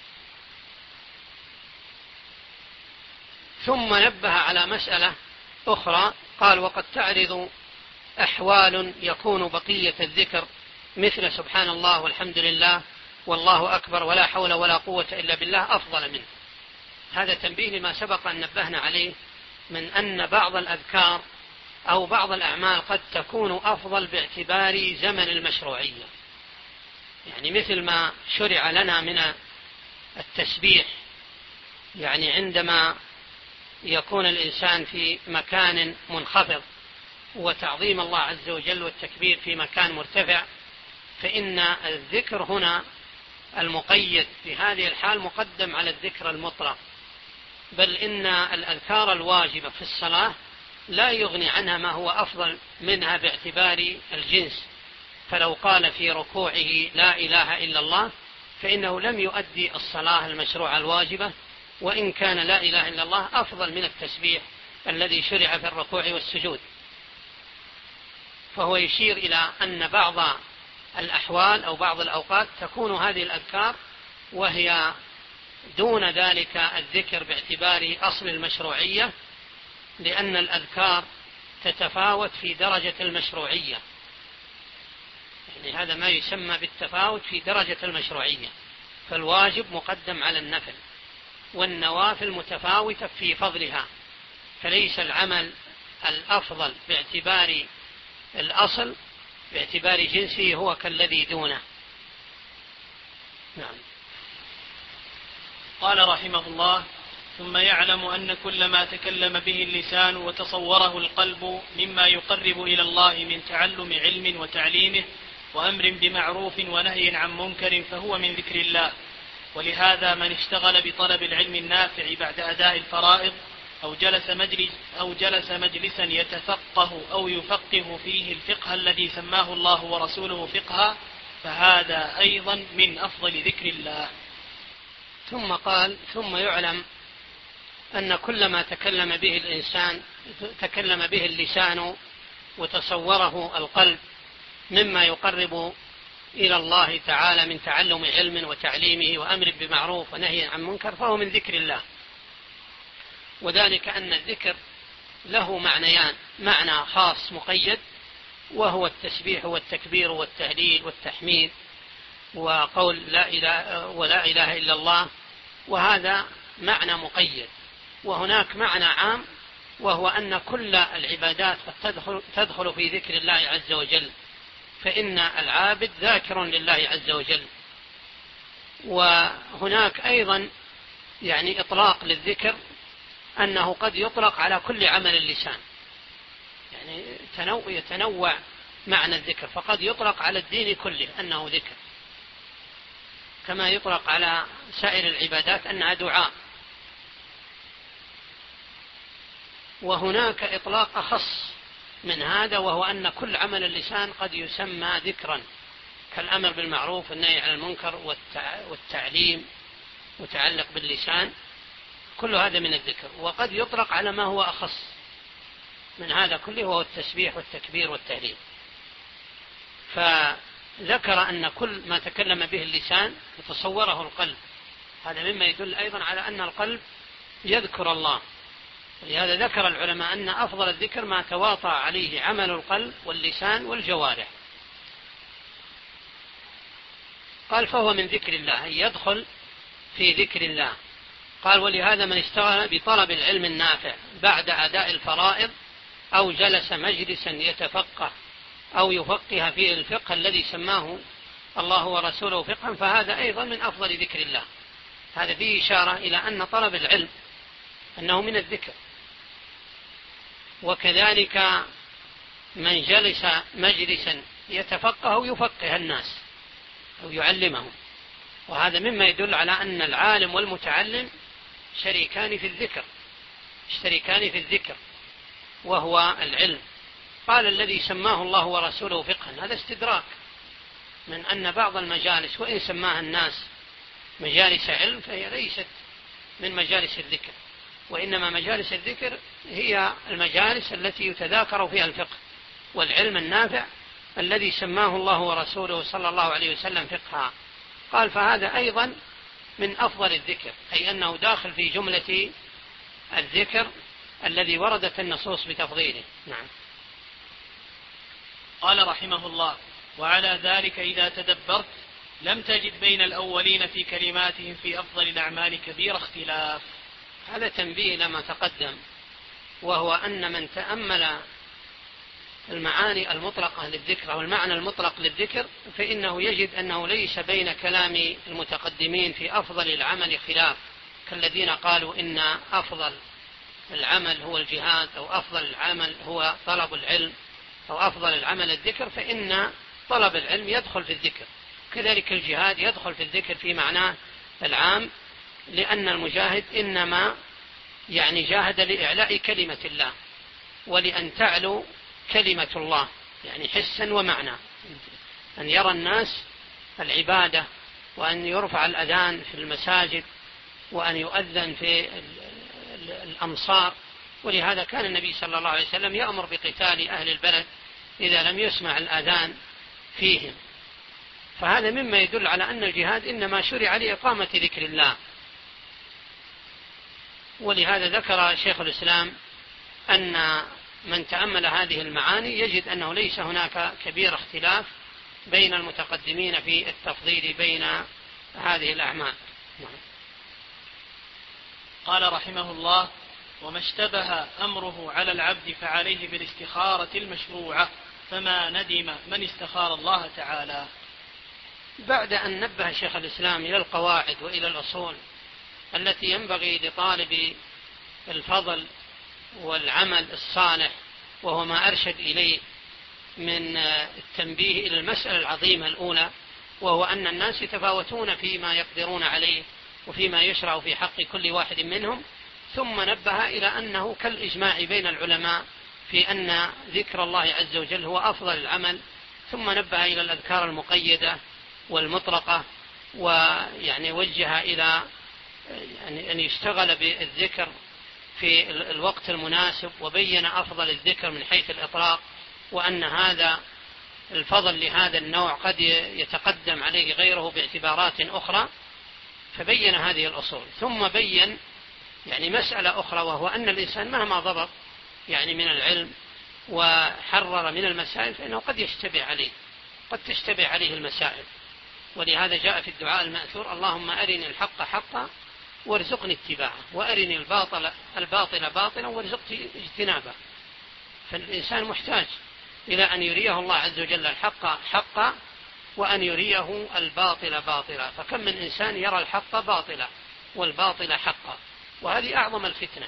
ثم نبه على مسألة أخرى، قال وقد تعرض أحوال يكون بقية الذكر مثل سبحان الله والحمد لله والله أكبر ولا حول ولا قوة إلا بالله أفضل منه. هذا تنبيه لما سبق أن نبهنا عليه من أن بعض الأذكار أو بعض الأعمال قد تكون أفضل باعتبار زمن المشروعية، يعني مثل ما شرع لنا من التسبيح، يعني عندما يكون الإنسان في مكان منخفض وتعظيم الله عز وجل والتكبير في مكان مرتفع، فإن الذكر هنا المقيد في هذه الحال مقدم على الذكر المطلق، بل إن الأذكار الواجبة في الصلاة لا يغني عنها ما هو أفضل منها باعتبار الجنس، فلو قال في ركوعه لا إله إلا الله فإنه لم يؤدي الصلاة المشروعة الواجبة، وإن كان لا إله إلا الله أفضل من التسبيح الذي شرع في الركوع والسجود. فهو يشير إلى أن بعض الأحوال أو بعض الأوقات تكون هذه الأذكار وهي دون ذلك الذكر باعتبار أصل المشروعية، لأن الأذكار تتفاوت في درجة المشروعية، يعني هذا ما يسمى بالتفاوت في درجة المشروعية، فالواجب مقدم على النفل والنوافل متفاوتة في فضلها، فليس العمل الأفضل باعتبار الأصل باعتبار جنسه هو كالذي دونه. نعم. قال رحمه الله: ثم يعلم أن كل ما تكلم به اللسان وتصوره القلب مما يقرب إلى الله من تعلم علم وتعليمه وأمر بمعروف ونهي عن منكر فهو من ذكر الله. ولهذا من اشتغل بطلب العلم النافع بعد أداء الفرائض أو جلس مجلسا يتفقه أو يفقه فيه الفقه الذي سماه الله ورسوله فقها، فهذا أيضا من أفضل ذكر الله. ثم قال: ثم يعلم أن كل ما تكلم به اللسان وتصوره القلب مما يقرب إلى الله تعالى من تعلم علم وتعليمه وأمر بمعروف ونهي عن منكر فهو من ذكر الله. وذلك أن الذكر له معنيان: معنى خاص مقيد وهو التسبيح والتكبير والتهليل والتحميد وقول لا إله إلا الله، وهذا معنى مقيد. وهناك معنى عام وهو أن كل العبادات قد تدخل في ذكر الله عز وجل، فإن العابد ذاكر لله عز وجل. وهناك أيضا إطلاق للذكر أنه قد يطلق على كل عمل اللسان، يتنوع معنى الذكر، فقد يطلق على الدين كله أنه ذكر، كما يطلق على سائر العبادات أنها دعاء. وهناك إطلاق أخص من هذا وهو أن كل عمل اللسان قد يسمى ذكرا، كالأمر بالمعروف والنهي عن المنكر والتعليم متعلق باللسان، كل هذا من الذكر. وقد يطلق على ما هو أخص من هذا كله وهو التسبيح والتكبير والتهليل. فذكر أن كل ما تكلم به اللسان يتصوره القلب، هذا مما يدل أيضا على أن القلب يذكر الله. ولهذا ذكر العلماء أن أفضل الذكر ما تواطى عليه عمل القلب واللسان والجوارح. قال فهو من ذكر الله، أي يدخل في ذكر الله. قال ولهذا من اشتغل بطلب العلم النافع بعد أداء الفرائض أو جلس مجلسا يتفقه أو يفقه في الفقه الذي سماه الله ورسوله فقها، فهذا أيضا من أفضل ذكر الله. هذا فيه إشارة إلى أن طلب العلم أنه من الذكر. وكذلك من جلس مجلسا يتفقه أو يفقه الناس أو يعلمهم، وهذا مما يدل على أن العالم والمتعلم شريكان في الذكر وهو العلم. قال الذي سماه الله ورسوله فقها، هذا استدراك من أن بعض المجالس وإن سماها الناس مجالس علم فهي ليست من مجالس الذكر، وإنما مجالس الذكر هي المجالس التي يتذاكر فيها الفقه والعلم النافع الذي سماه الله ورسوله صلى الله عليه وسلم فقها. قال فهذا أيضا من أفضل الذكر، أي أنه داخل في جملة الذكر الذي وردت النصوص بتفضيله. نعم. قال رحمه الله: وعلى ذلك إذا تدبرت لم تجد بين الأولين في كلماتهم في أفضل الأعمال كبير اختلاف. هذا تنبيه لما تقدم، وهو أن من تأمل المعاني المطلقة للذكر أو المعنى المطلق للذكر فإنه يجد أنه ليس بين كلام المتقدمين في أفضل العمل خلاف، كالذين قالوا إن أفضل العمل هو الجهاد، أو أفضل العمل هو طلب العلم، أو أفضل العمل الذكر، فإن طلب العلم يدخل في الذكر، كذلك الجهاد يدخل في الذكر في معناه العام، لأن المجاهد إنما جاهد لإعلاء كلمة الله ولأن تعلو كلمة الله، حسا ومعنى، أن يرى الناس العبادة، وأن يرفع الأذان في المساجد، وأن يؤذن في الأمصار. ولهذا كان النبي صلى الله عليه وسلم يأمر بقتال أهل البلد إذا لم يسمع الأذان فيهم. فهذا مما يدل على أن الجهاد إنما شرع لإقامة ذكر الله. ولهذا ذكر شيخ الإسلام أن من تأمل هذه المعاني يجد أنه ليس هناك كبير اختلاف بين المتقدمين في التفضيل بين هذه الأعمال. قال رحمه الله: وما اشتبه أمره على العبد فعليه بالاستخارة المشروعة، فما ندم من استخار الله تعالى. بعد أن نبه شيخ الإسلام إلى القواعد وإلى الأصول التي ينبغي لطالب الفضل والعمل الصالح، وهو ما أرشد إليه من التنبيه إلى المسألة العظيمة الأولى، وهو أن الناس يتفاوتون فيما يقدرون عليه وفيما يشرع في حق كل واحد منهم، ثم نبه إلى أنه كالإجماع بين العلماء في أن ذكر الله عز وجل هو أفضل العمل، ثم نبه إلى الأذكار المقيدة والمطلقة، ووجه إلى أن يشتغل بالذكر في الوقت المناسب، وبين أفضل الذكر من حيث الإطلاق، وأن هذا الفضل لهذا النوع قد يتقدم عليه غيره باعتبارات أخرى، فبين هذه الأصول. ثم بين يعني مسألة أخرى، وهو أن الإنسان مهما ضبط يعني من العلم وحرر من المسائل فإنه قد يشتبه عليه، قد تشتبه عليه المسائل. ولهذا جاء في الدعاء المأثور: اللهم أرني الحق حقا وارزقني اتباعه، وأرني الباطل باطلا وارزقني اجتنابه. فالإنسان محتاج إلى أن يريه الله عز وجل الحق حقا وأن يريه الباطل باطلا. فكم من إنسان يرى الحق باطلا والباطل حقا، وهذه أعظم الفتنة.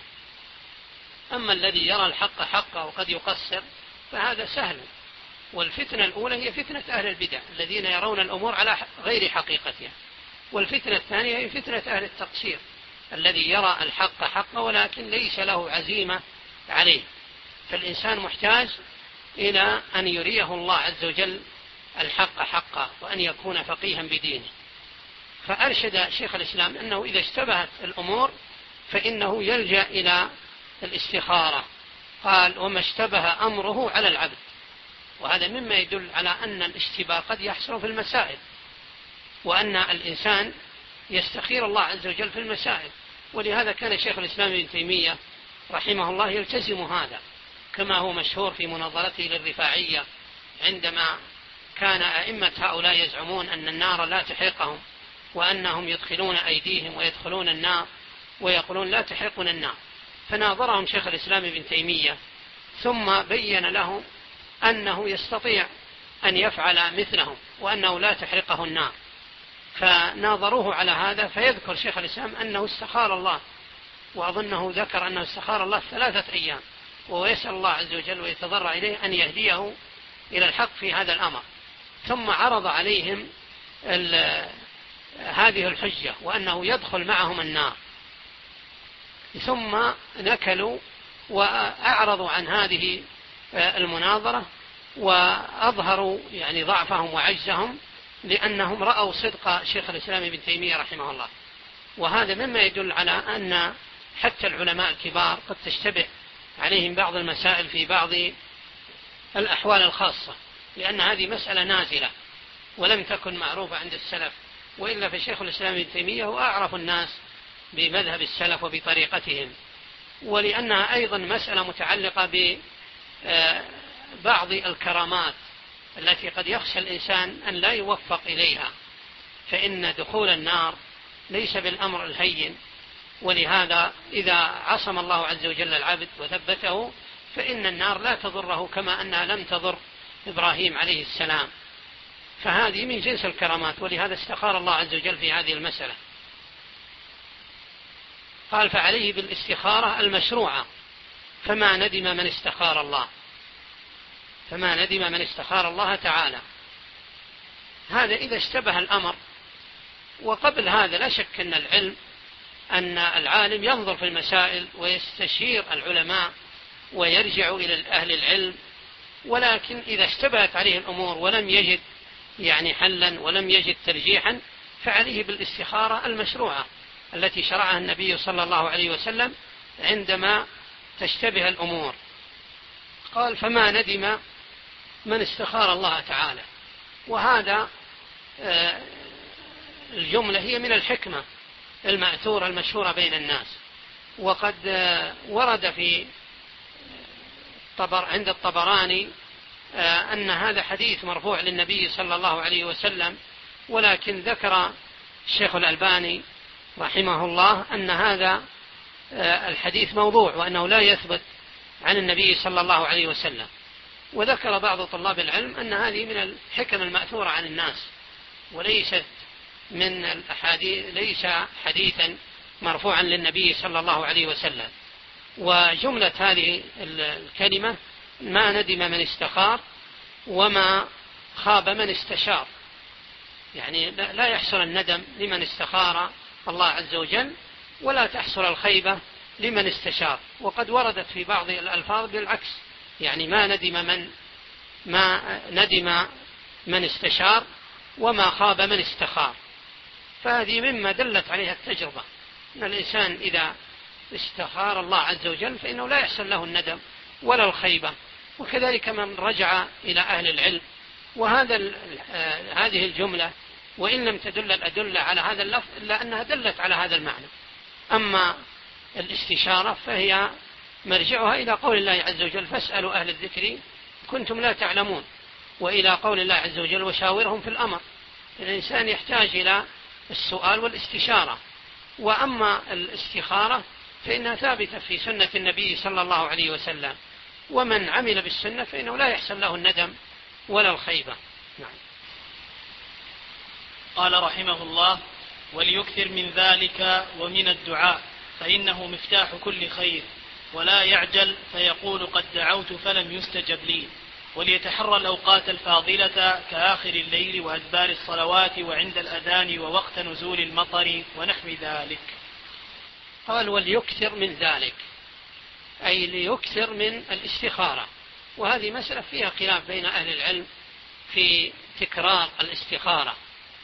أما الذي يرى الحق حقا وقد يقصر فهذا سهل. والفتنة الأولى هي فتنة أهل البدع الذين يرون الأمور على غير حقيقتها، والفتنة الثانية هي فتنة أهل التقصير الذي يرى الحق حقا ولكن ليس له عزيمة عليه. فالإنسان محتاج إلى أن يريه الله عز وجل الحق حقا وأن يكون فقيها بدينه. فأرشد شيخ الإسلام أنه إذا اشتبهت الأمور فإنه يلجأ إلى الاستخارة. قال: وما اشتبه أمره على العبد. وهذا مما يدل على أن الاشتباه قد يحصل في المسائل، وأن الإنسان يستخير الله عز وجل في المسائل. ولهذا كان شيخ الإسلام ابن تيمية رحمه الله يلتزم هذا، كما هو مشهور في مناظرته للرفاعية عندما كان أئمة هؤلاء يزعمون أن النار لا تحرقهم، وأنهم يدخلون أيديهم ويدخلون النار ويقولون لا تحرقنا النار. فناظرهم شيخ الإسلام ابن تيمية ثم بين لهم أنه يستطيع أن يفعل مثلهم وأنه لا تحرقه النار. فناظروه على هذا، فيذكر شيخ الإسلام أنه استخار الله، وأظنه ذكر أنه استخار الله 3 أيام وهو يسأل الله عز وجل ويتضرع إليه أن يهديه إلى الحق في هذا الأمر. ثم عرض عليهم هذه الحجة وأنه يدخل معهم النار، ثم نكلوا وأعرضوا عن هذه المناظرة وأظهروا يعني ضعفهم وعجزهم، لأنهم رأوا صدق شيخ الإسلام ابن تيمية رحمه الله. وهذا مما يدل على أن حتى العلماء الكبار قد تشتبه عليهم بعض المسائل في بعض الأحوال الخاصة، لأن هذه مسألة نازلة ولم تكن معروفة عند السلف، وإلا فشيخ الإسلام ابن تيمية هو أعرف الناس بمذهب السلف وبطريقتهم. ولأنها أيضا مسألة متعلقة ببعض الكرامات التي قد يخشى الإنسان أن لا يوفق إليها، فإن دخول النار ليس بالأمر الهين. ولهذا إذا عصم الله عز وجل العبد وثبته فإن النار لا تضره كما أنها لم تضر إبراهيم عليه السلام. فهذه من جنس الكرامات، ولهذا استخار الله عز وجل في هذه المسألة. قال: فعليه بالاستخارة المشروعة، فما ندم من استخار الله، فما ندم من استخار الله تعالى. هذا إذا اشتبه الأمر. وقبل هذا لا شك أن العالم ينظر في المسائل ويستشير العلماء ويرجع إلى أهل العلم، ولكن إذا اشتبهت عليه الأمور ولم يجد يعني حلا ولم يجد ترجيحا فعليه بالاستخارة المشروعة التي شرعها النبي صلى الله عليه وسلم عندما تشتبه الأمور. قال: فما ندم من استخار الله تعالى. وهذا الجملة هي من الحكمة المأثورة المشهورة بين الناس. وقد ورد في عند الطبراني أن هذا حديث مرفوع للنبي صلى الله عليه وسلم، ولكن ذكر الشيخ الألباني رحمه الله أن هذا الحديث موضوع وأنه لا يثبت عن النبي صلى الله عليه وسلم. وذكر بعض طلاب العلم أن هذه من الحكم المأثورة عن الناس وليست من الأحاديث، ليس حديثا مرفوعا للنبي صلى الله عليه وسلم. وجملة هذه الكلمة: ما ندم من استخار وما خاب من استشار. يعني لا يحصل الندم لمن استخار الله عز وجل، ولا تحصل الخيبة لمن استشار. وقد وردت في بعض الألفاظ بالعكس، يعني ما ندم من استشار وما خاب من استخار. فهذه مما دلت عليها التجربة، أن الإنسان إذا استخار الله عز وجل فإنه لا يحصل له الندم ولا الخيبة. وكذلك من رجع إلى أهل العلم هذه الجملة وإن لم تدل الأدلة على هذا اللفظ إلا أنها دلت على هذا المعنى. أما الاستشارة فهي مرجعها إلى قول الله عز وجل فاسألوا أهل الذكر كنتم لا تعلمون، وإلى قول الله عز وجل وشاورهم في الأمر. الإنسان يحتاج إلى السؤال والاستشارة. وأما الاستخارة فإنها ثابتة في سنة النبي صلى الله عليه وسلم، ومن عمل بالسنة فإنه لا يحصل له الندم ولا الخيبة. نعم. قال رحمه الله: وليكثر من ذلك ومن الدعاء فإنه مفتاح كل خير، ولا يعجل فيقول قد دعوت فلم يستجب لي، وليتحرى الأوقات الفاضلة كآخر الليل وأدبار الصلوات وعند الأذان ووقت نزول المطر ونحو ذلك. قال وليكثر من ذلك، أي ليكثر من الاستخارة. وهذه مسألة فيها خلاف بين أهل العلم في تكرار الاستخارة،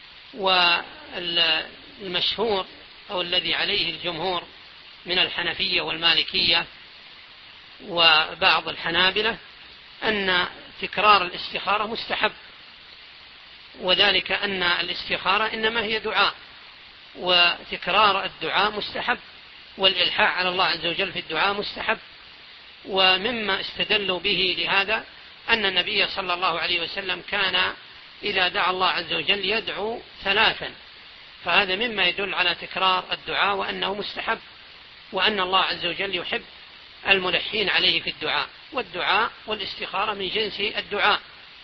والمشهور أو الذي عليه الجمهور من الحنفية والمالكية وبعض الحنابلة أن تكرار الاستخارة مستحب، وذلك أن الاستخارة إنما هي دعاء، وتكرار الدعاء مستحب، والإلحاح على الله عز وجل في الدعاء مستحب. ومما استدلوا به لهذا أن النبي صلى الله عليه وسلم كان إذا دعا الله عز وجل يدعو 3، فهذا مما يدل على تكرار الدعاء وأنه مستحب، وأن الله عز وجل يحب الملحين عليه في الدعاء، والدعاء والاستخارة من جنس الدعاء.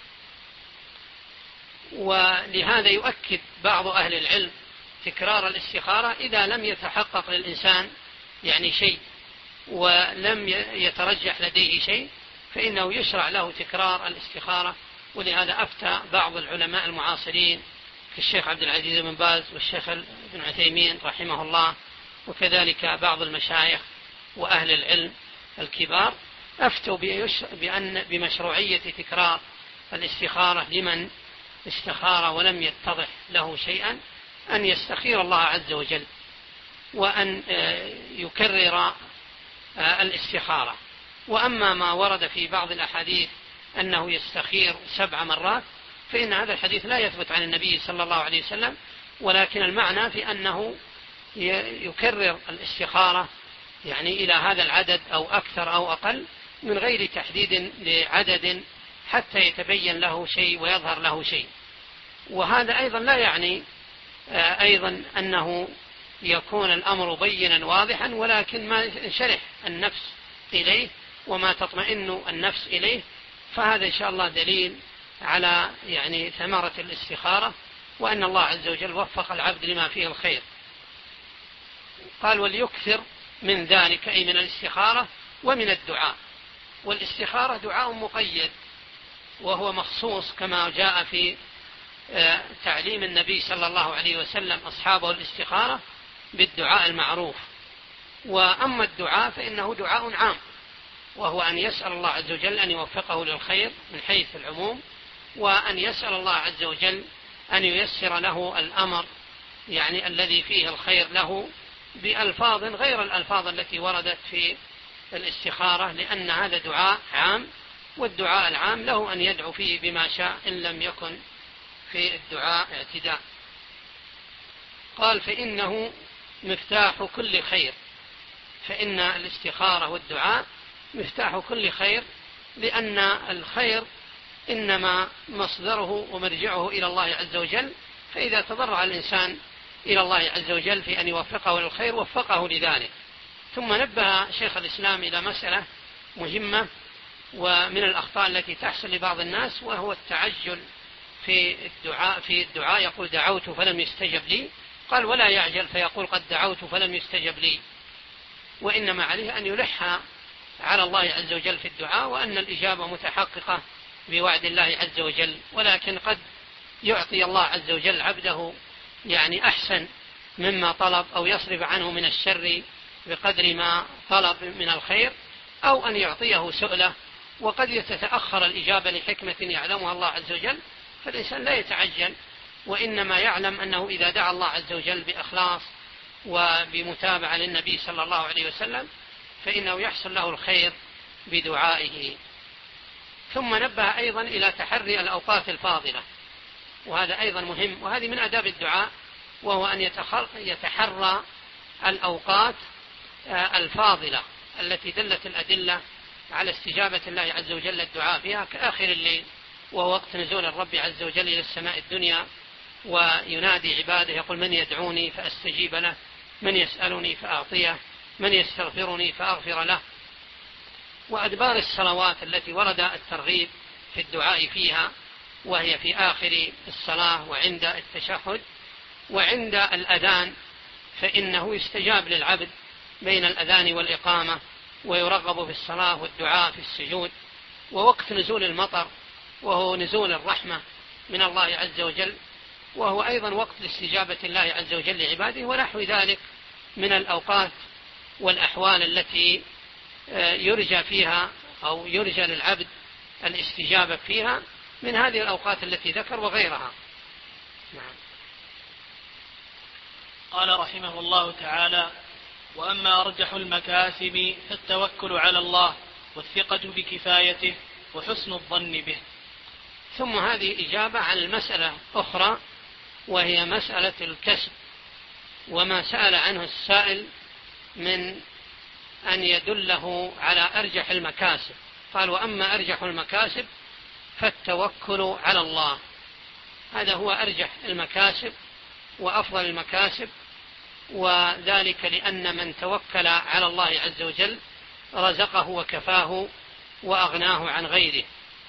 ولهذا يؤكد بعض أهل العلم تكرار الاستخارة إذا لم يتحقق للإنسان شيء ولم يترجح لديه شيء، فإنه يشرع له تكرار الاستخارة. ولهذا أفتى بعض العلماء المعاصرين كالشيخ عبد العزيز بن باز والشيخ ابن عثيمين رحمه الله، وكذلك بعض المشايخ وأهل العلم الكبار، أفتوا بمشروعية تكرار الاستخارة لمن استخار ولم يتضح له شيئا، أن يستخير الله عز وجل وأن يكرر الاستخارة. وأما ما ورد في بعض الأحاديث أنه يستخير 7 مرات فإن هذا الحديث لا يثبت عن النبي صلى الله عليه وسلم، ولكن المعنى في أنه يكرر الاستخارة إلى هذا العدد أو أكثر أو أقل من غير تحديد لعدد حتى يتبين له شيء ويظهر له شيء. وهذا أيضا لا يعني أيضا أنه يكون الأمر بينا واضحا، ولكن ما انشرح النفس إليه وما تطمئن النفس إليه، فهذا إن شاء الله دليل على ثمرة الاستخارة، وأن الله عز وجل وفق العبد لما فيه الخير. قال وليكثر من ذلك، أي من الاستخارة ومن الدعاء. والاستخارة دعاء مقيد وهو مخصوص كما جاء في تعليم النبي صلى الله عليه وسلم أصحابه الاستخارة بالدعاء المعروف. وأما الدعاء فإنه دعاء عام، وهو أن يسأل الله عز وجل أن يوفقه للخير من حيث العموم، وأن يسأل الله عز وجل أن ييسر له الأمر الذي فيه الخير له بألفاظ غير الألفاظ التي وردت في الاستخارة، لأن هذا دعاء عام، والدعاء العام له أن يدعو فيه بما شاء إن لم يكن في الدعاء اعتداء. قال فإنه مفتاح كل خير، فإن الاستخارة والدعاء مفتاح كل خير، لأن الخير إنما مصدره ومرجعه إلى الله عز وجل، فإذا تضرع الإنسان إلى الله عز وجل في أن يوفقه للخير وفقه لذلك. ثم نبه شيخ الإسلام إلى مسألة مهمة ومن الأخطاء التي تحصل لبعض الناس، وهو التعجل في الدعاء يقول دعوت فلم يستجب لي، قال ولا يعجل فيقول قد دعوت فلم يستجب لي، وإنما عليه أن يلح على الله عز وجل في الدعاء، وأن الإجابة متحققة بوعد الله عز وجل، ولكن قد يعطي الله عز وجل عبده أحسن مما طلب، أو يصرف عنه من الشر بقدر ما طلب من الخير، أو أن يعطيه سؤله، وقد تتأخر الإجابة لحكمة يعلمها الله عز وجل، فالإنسان لا يتعجل، وإنما يعلم أنه إذا دعا الله عز وجل بإخلاص وبمتابعة للنبي صلى الله عليه وسلم فإنه يحصل له الخير بدعائه. ثم نبه أيضا إلى تحري الأوقات الفاضلة، وهذا أيضا مهم، وهذه من آداب الدعاء، وهو أن يتحرى الأوقات الفاضلة التي دلت الأدلة على استجابة الله عز وجل الدعاء فيها، كآخر الليل، وهو وقت نزول الرب عز وجل إلى السماء الدنيا وينادي عباده يقول: من يدعوني فأستجيب له، من يسألني فأعطيه، من يستغفرني فأغفر له. وأدبار الصلوات التي ورد الترغيب في الدعاء فيها، وهي في آخر الصلاة وعند التشهد وعند الأذان، فإنه يستجاب للعبد بين الأذان والإقامة، ويرغب في الصلاة والدعاء في السجود. ووقت نزول المطر، وهو نزول الرحمة من الله عز وجل، وهو أيضا وقت لاستجابة الله عز وجل لعباده، ونحو ذلك من الأوقات والأحوال التي يرجى فيها أو يرجى للعبد الاستجابة فيها، من هذه الأوقات التي ذكر وغيرها. نعم. قال رحمه الله تعالى: وأما أرجح المكاسب فالتوكل على الله، والثقة بكفايته، وحسن الظن به. ثم هذه إجابة عن المسألة أخرى، وهي مسألة الكسب، وما سأل عنه السائل من أن يدله على أرجح المكاسب. قال: وأما أرجح المكاسب فالتوكل على الله. هذا هو أرجح المكاسب وأفضل المكاسب، وذلك لأن من توكل على الله عز وجل رزقه وكفاه وأغناه عن غيره.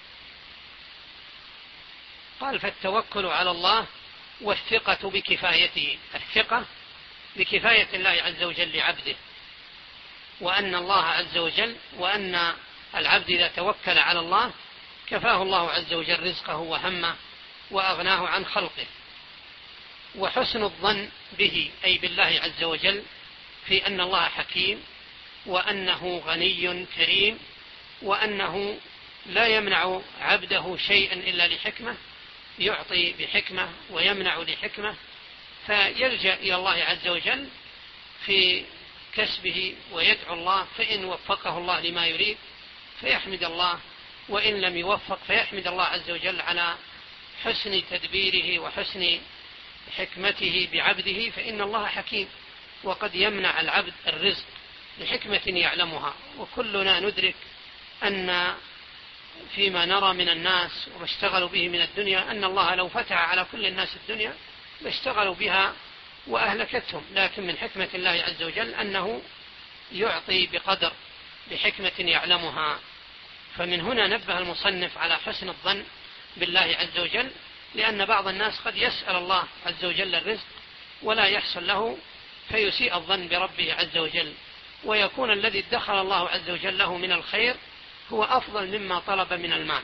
قال: فالتوكل على الله والثقة بكفايته، الثقة بكفاية الله عز وجل لعبده، وأن الله عز وجل، وأن العبد إذا توكل على الله كفاه الله عز وجل رزقه وهمه وأغناه عن خلقه. وحسن الظن به، أي بالله عز وجل، في أن الله حكيم، وأنه غني كريم، وأنه لا يمنع عبده شيئا إلا لحكمة، يعطي بحكمة ويمنع لحكمة، فيلجأ إلى الله عز وجل في كسبه ويدعو الله، فإن وفقه الله لما يريد فيحمد الله، وإن لم يوفق فيحمد الله عز وجل على حسن تدبيره وحسن حكمته بعبده، فإن الله حكيم، وقد يمنع العبد الرزق لحكمة يعلمها. وكلنا ندرك أن فيما نرى من الناس وما اشتغلوا به من الدنيا، أن الله لو فتح على كل الناس الدنيا لاشتغلوا بها وأهلكتهم، لكن من حكمة الله عز وجل أنه يعطي بقدر بحكمة يعلمها. فمن هنا نبه المصنف على حسن الظن بالله عز وجل، لأن بعض الناس قد يسأل الله عز وجل الرزق ولا يحصل له، فيسيء الظن بربه عز وجل، ويكون الذي ادخر الله عز وجل له من الخير هو أفضل مما طلب من المال.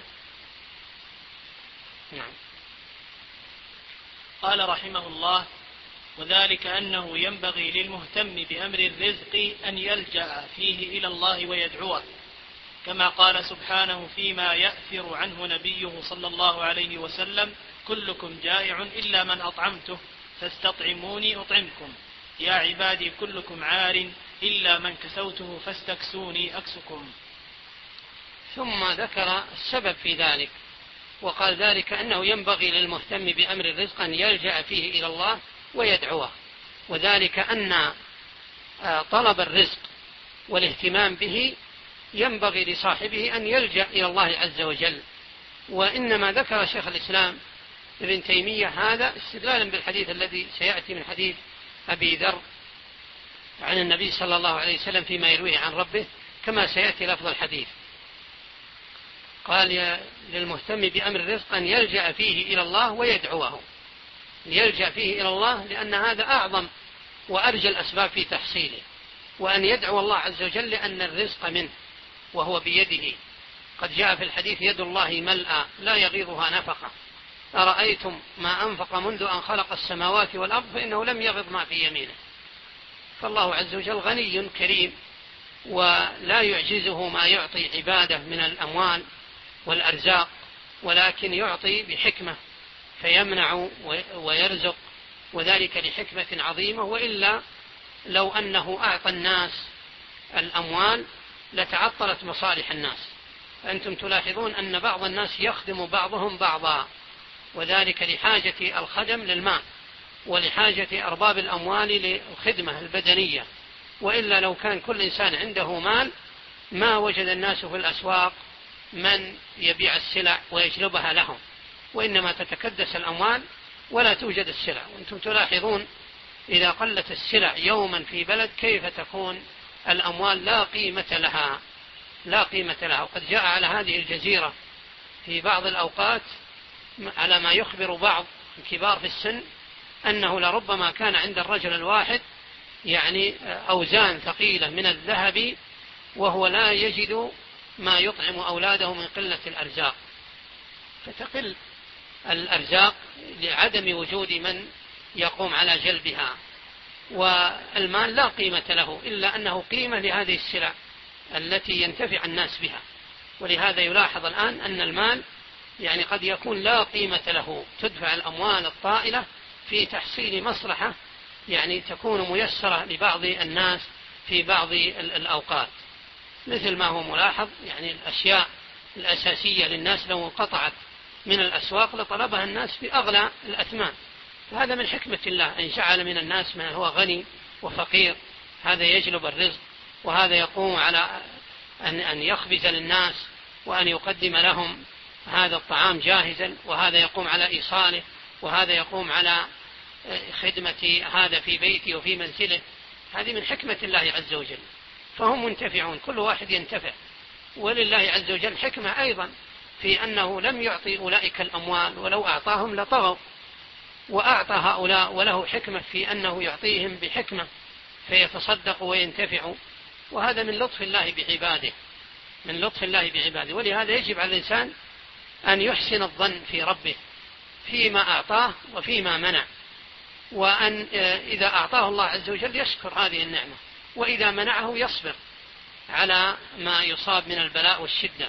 نعم. قال رحمه الله: وذلك أنه ينبغي للمهتم بأمر الرزق أن يلجأ فيه إلى الله ويدعوه، كما قال سبحانه فيما يأثر عنه نبيه صلى الله عليه وسلم: كلكم جائع إلا من أطعمته فاستطعموني أطعمكم، يا عبادي كلكم عار إلا من كسوته فاستكسوني أكسكم. ثم ذكر السبب في ذلك، وقال: ذلك أنه ينبغي للمهتم بأمر الرزق أن يلجأ فيه إلى الله ويدعوه، وذلك أن طلب الرزق والاهتمام به ينبغي لصاحبه أن يلجأ إلى الله عز وجل. وإنما ذكر شيخ الإسلام ابن تيمية هذا استدلالا بالحديث الذي سيأتي من حديث أبي ذر عن النبي صلى الله عليه وسلم فيما يرويه عن ربه، كما سيأتي لفظ الحديث. قال: للمهتم بأمر الرزق أن يلجأ فيه إلى الله ويدعوه. يلجأ فيه إلى الله لأن هذا أعظم وأرجى الأسباب في تحصيله، وأن يدعو الله عز وجل لأن الرزق منه وهو بيده. قد جاء في الحديث: يد الله ملأى لا يغيضها نفقة، أرأيتم ما أنفق منذ أن خلق السماوات والأرض فإنه لم يغض ما في يمينه. فالله عز وجل غني كريم، ولا يعجزه ما يعطي عباده من الأموال والأرزاق، ولكن يعطي بحكمة فيمنع ويرزق، وذلك لحكمة عظيمة. وإلا لو أنه أعطى الناس الأموال لتعطلت مصالح الناس، فأنتم تلاحظون أن بعض الناس يخدم بعضهم بعضا، وذلك لحاجة الخدم للمال ولحاجة أرباب الأموال للخدمة البدنية. وإلا لو كان كل إنسان عنده مال ما وجد الناس في الأسواق من يبيع السلع ويجلبها لهم، وإنما تتكدس الأموال ولا توجد السلع. وأنتم تلاحظون إذا قلت السلع يوما في بلد كيف تكون الأموال لا قيمة لها، لا قيمة لها. وقد جاء على هذه الجزيرة في بعض الأوقات على ما يخبر بعض الكبار في السن أنه لربما كان عند الرجل الواحد يعني أوزان ثقيلة من الذهب وهو لا يجد ما يطعم أولاده من قلة الأرزاق، فتقل الأرزاق لعدم وجود من يقوم على جلبها. والمال لا قيمة له إلا أنه قيمة لهذه السلع التي ينتفع الناس بها. ولهذا يلاحظ الآن أن المال يعني قد يكون لا قيمة له، تدفع الأموال الطائلة في تحصيل مصلحة يعني تكون ميسرة لبعض الناس في بعض الأوقات، مثل ما هو ملاحظ يعني الأشياء الأساسية للناس لو انقطعت من الأسواق لطلبها الناس بأغلى الأثمان. فهذا من حكمة الله أن جعل من الناس من هو غني وفقير، هذا يجلب الرزق، وهذا يقوم على أن يخبز للناس وأن يقدم لهم هذا الطعام جاهزا، وهذا يقوم على إيصاله، وهذا يقوم على خدمة هذا في بيته وفي منزله. هذه من حكمة الله عز وجل، فهم منتفعون، كل واحد ينتفع. ولله عز وجل حكمة أيضا في أنه لم يعطي أولئك الأموال، ولو أعطاهم لطغوا، وأعطى هؤلاء وله حكمة في أنه يعطيهم بحكمة فيتصدقوا وينتفعوا. وهذا من لطف الله بعباده، من لطف الله بعباده. ولهذا يجب على الإنسان أن يحسن الظن في ربه فيما أعطاه وفيما منع، وأن إذا أعطاه الله عز وجل يشكر هذه النعمة، وإذا منعه يصبر على ما يصاب من البلاء والشدة.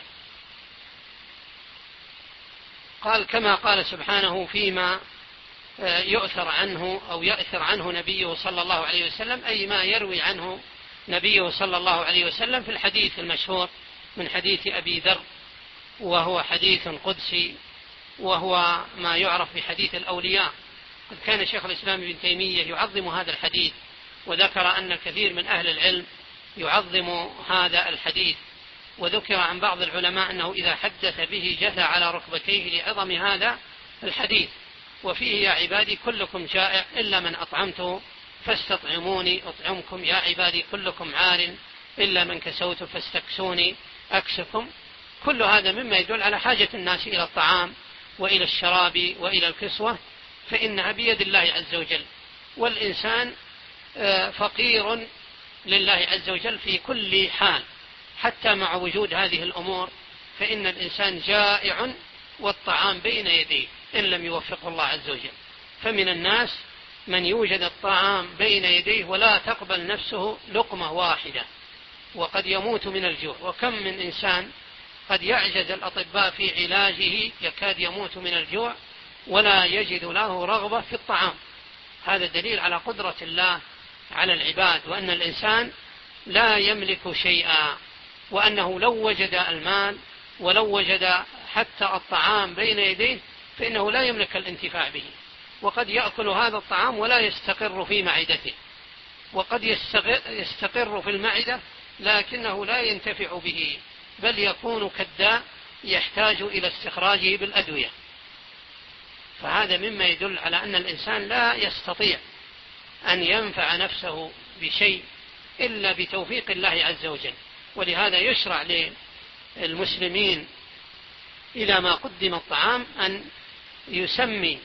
قال كما قال سبحانه فيما يؤثر عنه أو يأثر عنه نبيه صلى الله عليه وسلم، أي ما يروي عنه نبيه صلى الله عليه وسلم في الحديث المشهور من حديث أبي ذر، وهو حديث قدسي، وهو ما يعرف بحديث الأولياء. قد كان شيخ الإسلام ابن تيمية يعظم هذا الحديث، وذكر أن كثير من أهل العلم يعظم هذا الحديث. وذكر عن بعض العلماء أنه إذا حدث به جثى على ركبتيه لعظم هذا الحديث. وفيه يا عبادي كلكم جائع إلا من أطعمته فاستطعموني أطعمكم، يا عبادي كلكم عار إلا من كسوت فاستكسوني أكسكم. كل هذا مما يدل على حاجة الناس إلى الطعام وإلى الشراب وإلى الكسوة، فإنها بيد الله عز وجل. والإنسان فقير لله عز وجل في كل حال، حتى مع وجود هذه الأمور فإن الإنسان جائع والطعام بين يديه إن لم يوفقه الله عز وجل. فمن الناس من يوجد الطعام بين يديه ولا تقبل نفسه لقمة واحدة وقد يموت من الجوع. وكم من إنسان قد يعجز الأطباء في علاجه يكاد يموت من الجوع ولا يجد له رغبة في الطعام. هذا دليل على قدرة الله على العباد، وأن الإنسان لا يملك شيئا، وأنه لو وجد المال ولو وجد حتى الطعام بين يديه فإنه لا يملك الانتفاع به. وقد يأكل هذا الطعام ولا يستقر في معدته، وقد يستقر في المعدة لكنه لا ينتفع به، بل يكون كالداء يحتاج إلى استخراجه بالأدوية. فهذا مما يدل على أن الإنسان لا يستطيع أن ينفع نفسه بشيء إلا بتوفيق الله عز وجل. ولهذا يشرع للمسلمين إذا ما قدم الطعام أن يسمي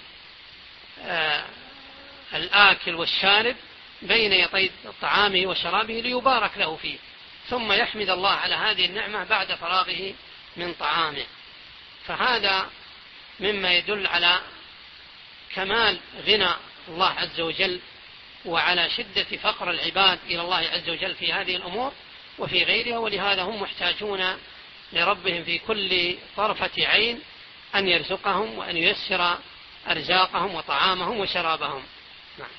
الآكل والشارب بين يدي طعامه وشرابه ليبارك له فيه، ثم يحمد الله على هذه النعمة بعد فراغه من طعامه. فهذا مما يدل على كمال غنى الله عز وجل وعلى شدة فقر العباد إلى الله عز وجل في هذه الأمور وفي غيرها. ولهذا هم محتاجون لربهم في كل طرفة عين أن يرزقهم وأن ييسر أرزاقهم وطعامهم وشرابهم. نعم.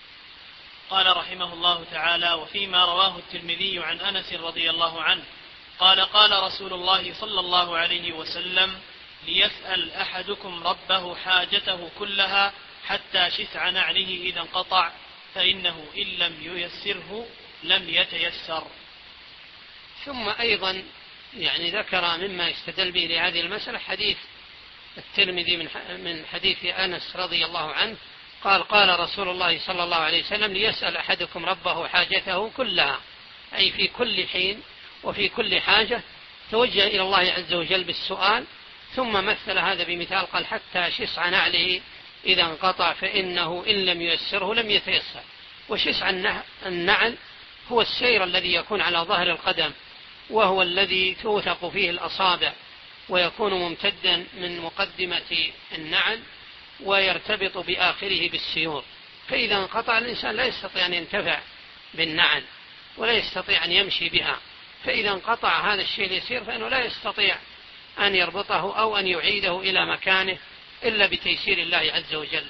قال رحمه الله تعالى: وفيما رواه الترمذي عن أنس رضي الله عنه قال قال رسول الله صلى الله عليه وسلم: ليسأل أحدكم ربه حاجته كلها حتى شسع نعله إذا انقطع، فإنه إن لم ييسره لم يتيسر. ثم أيضا ذكر مما يستدل به لهذه المسألة حديث الترمذي من حديث أنس رضي الله عنه قال قال رسول الله صلى الله عليه وسلم: ليسأل أحدكم ربه حاجته كلها، أي في كل حين وفي كل حاجة توجه إلى الله عز وجل بالسؤال. ثم مثل هذا بمثال قال: حتى شسع نعله إذا انقطع، فإنه إن لم ييسره لم يتيسر. وشسع النعل هو السير الذي يكون على ظهر القدم، وهو الذي توثق فيه الأصابع، ويكون ممتدا من مقدمة النعل ويرتبط بآخره بالسيور. فإذا انقطع الإنسان لا يستطيع أن ينتفع بالنعل ولا يستطيع أن يمشي بها، فإذا انقطع هذا الشيء اليسير فإنه لا يستطيع أن يربطه أو أن يعيده إلى مكانه إلا بتيسير الله عز وجل.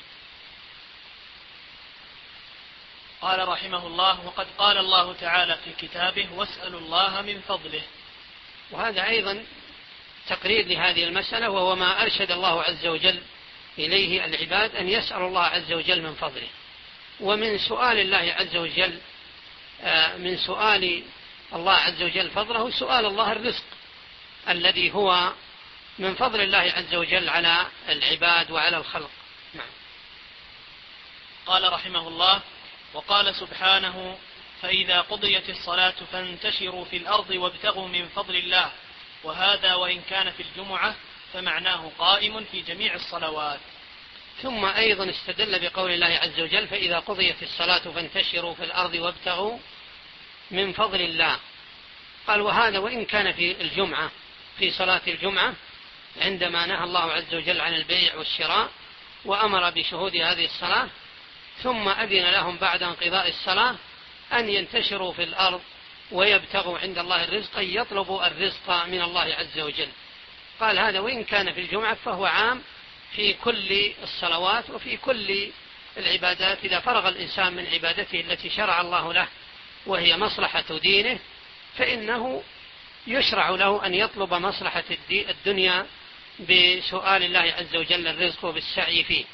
قال رحمه الله: وقد قال الله تعالى في كتابه: واسألوا الله من فضله. وهذا أيضا تقرير لهذه المسألة، وهو ما أرشد الله عز وجل إليه العباد أن يسأل الله عز وجل من فضله. ومن سؤال الله عز وجل من سؤال الله عز وجل فضله سؤال الله الرزق الذي هو من فضل الله عز وجل على العباد وعلى الخلق. نعم. قال رحمه الله: وقال سبحانه: فإذا قضيت الصلاة فانتشروا في الأرض وابتغوا من فضل الله. وهذا وإن كان في الجمعة فمعناه قائم في جميع الصلوات. ثم أيضا استدل بقول الله عز وجل: فإذا قضيت الصلاة فانتشروا في الأرض وابتغوا من فضل الله. قال: وهذا وإن كان في الجمعة، في صلاة الجمعة عندما نهى الله عز وجل عن البيع والشراء وأمر بشهود هذه الصلاة، ثم أذن لهم بعد انقضاء الصلاة أن ينتشروا في الأرض ويبتغوا عند الله الرزق، يطلبوا الرزق من الله عز وجل. قال: هذا وإن كان في الجمعة فهو عام في كل الصلوات وفي كل العبادات. إذا فرغ الإنسان من عبادته التي شرع الله له وهي مصلحة دينه، فإنه يشرع له أن يطلب مصلحة الدنيا بسؤال الله عز وجل الرزق وبالسعي فيه.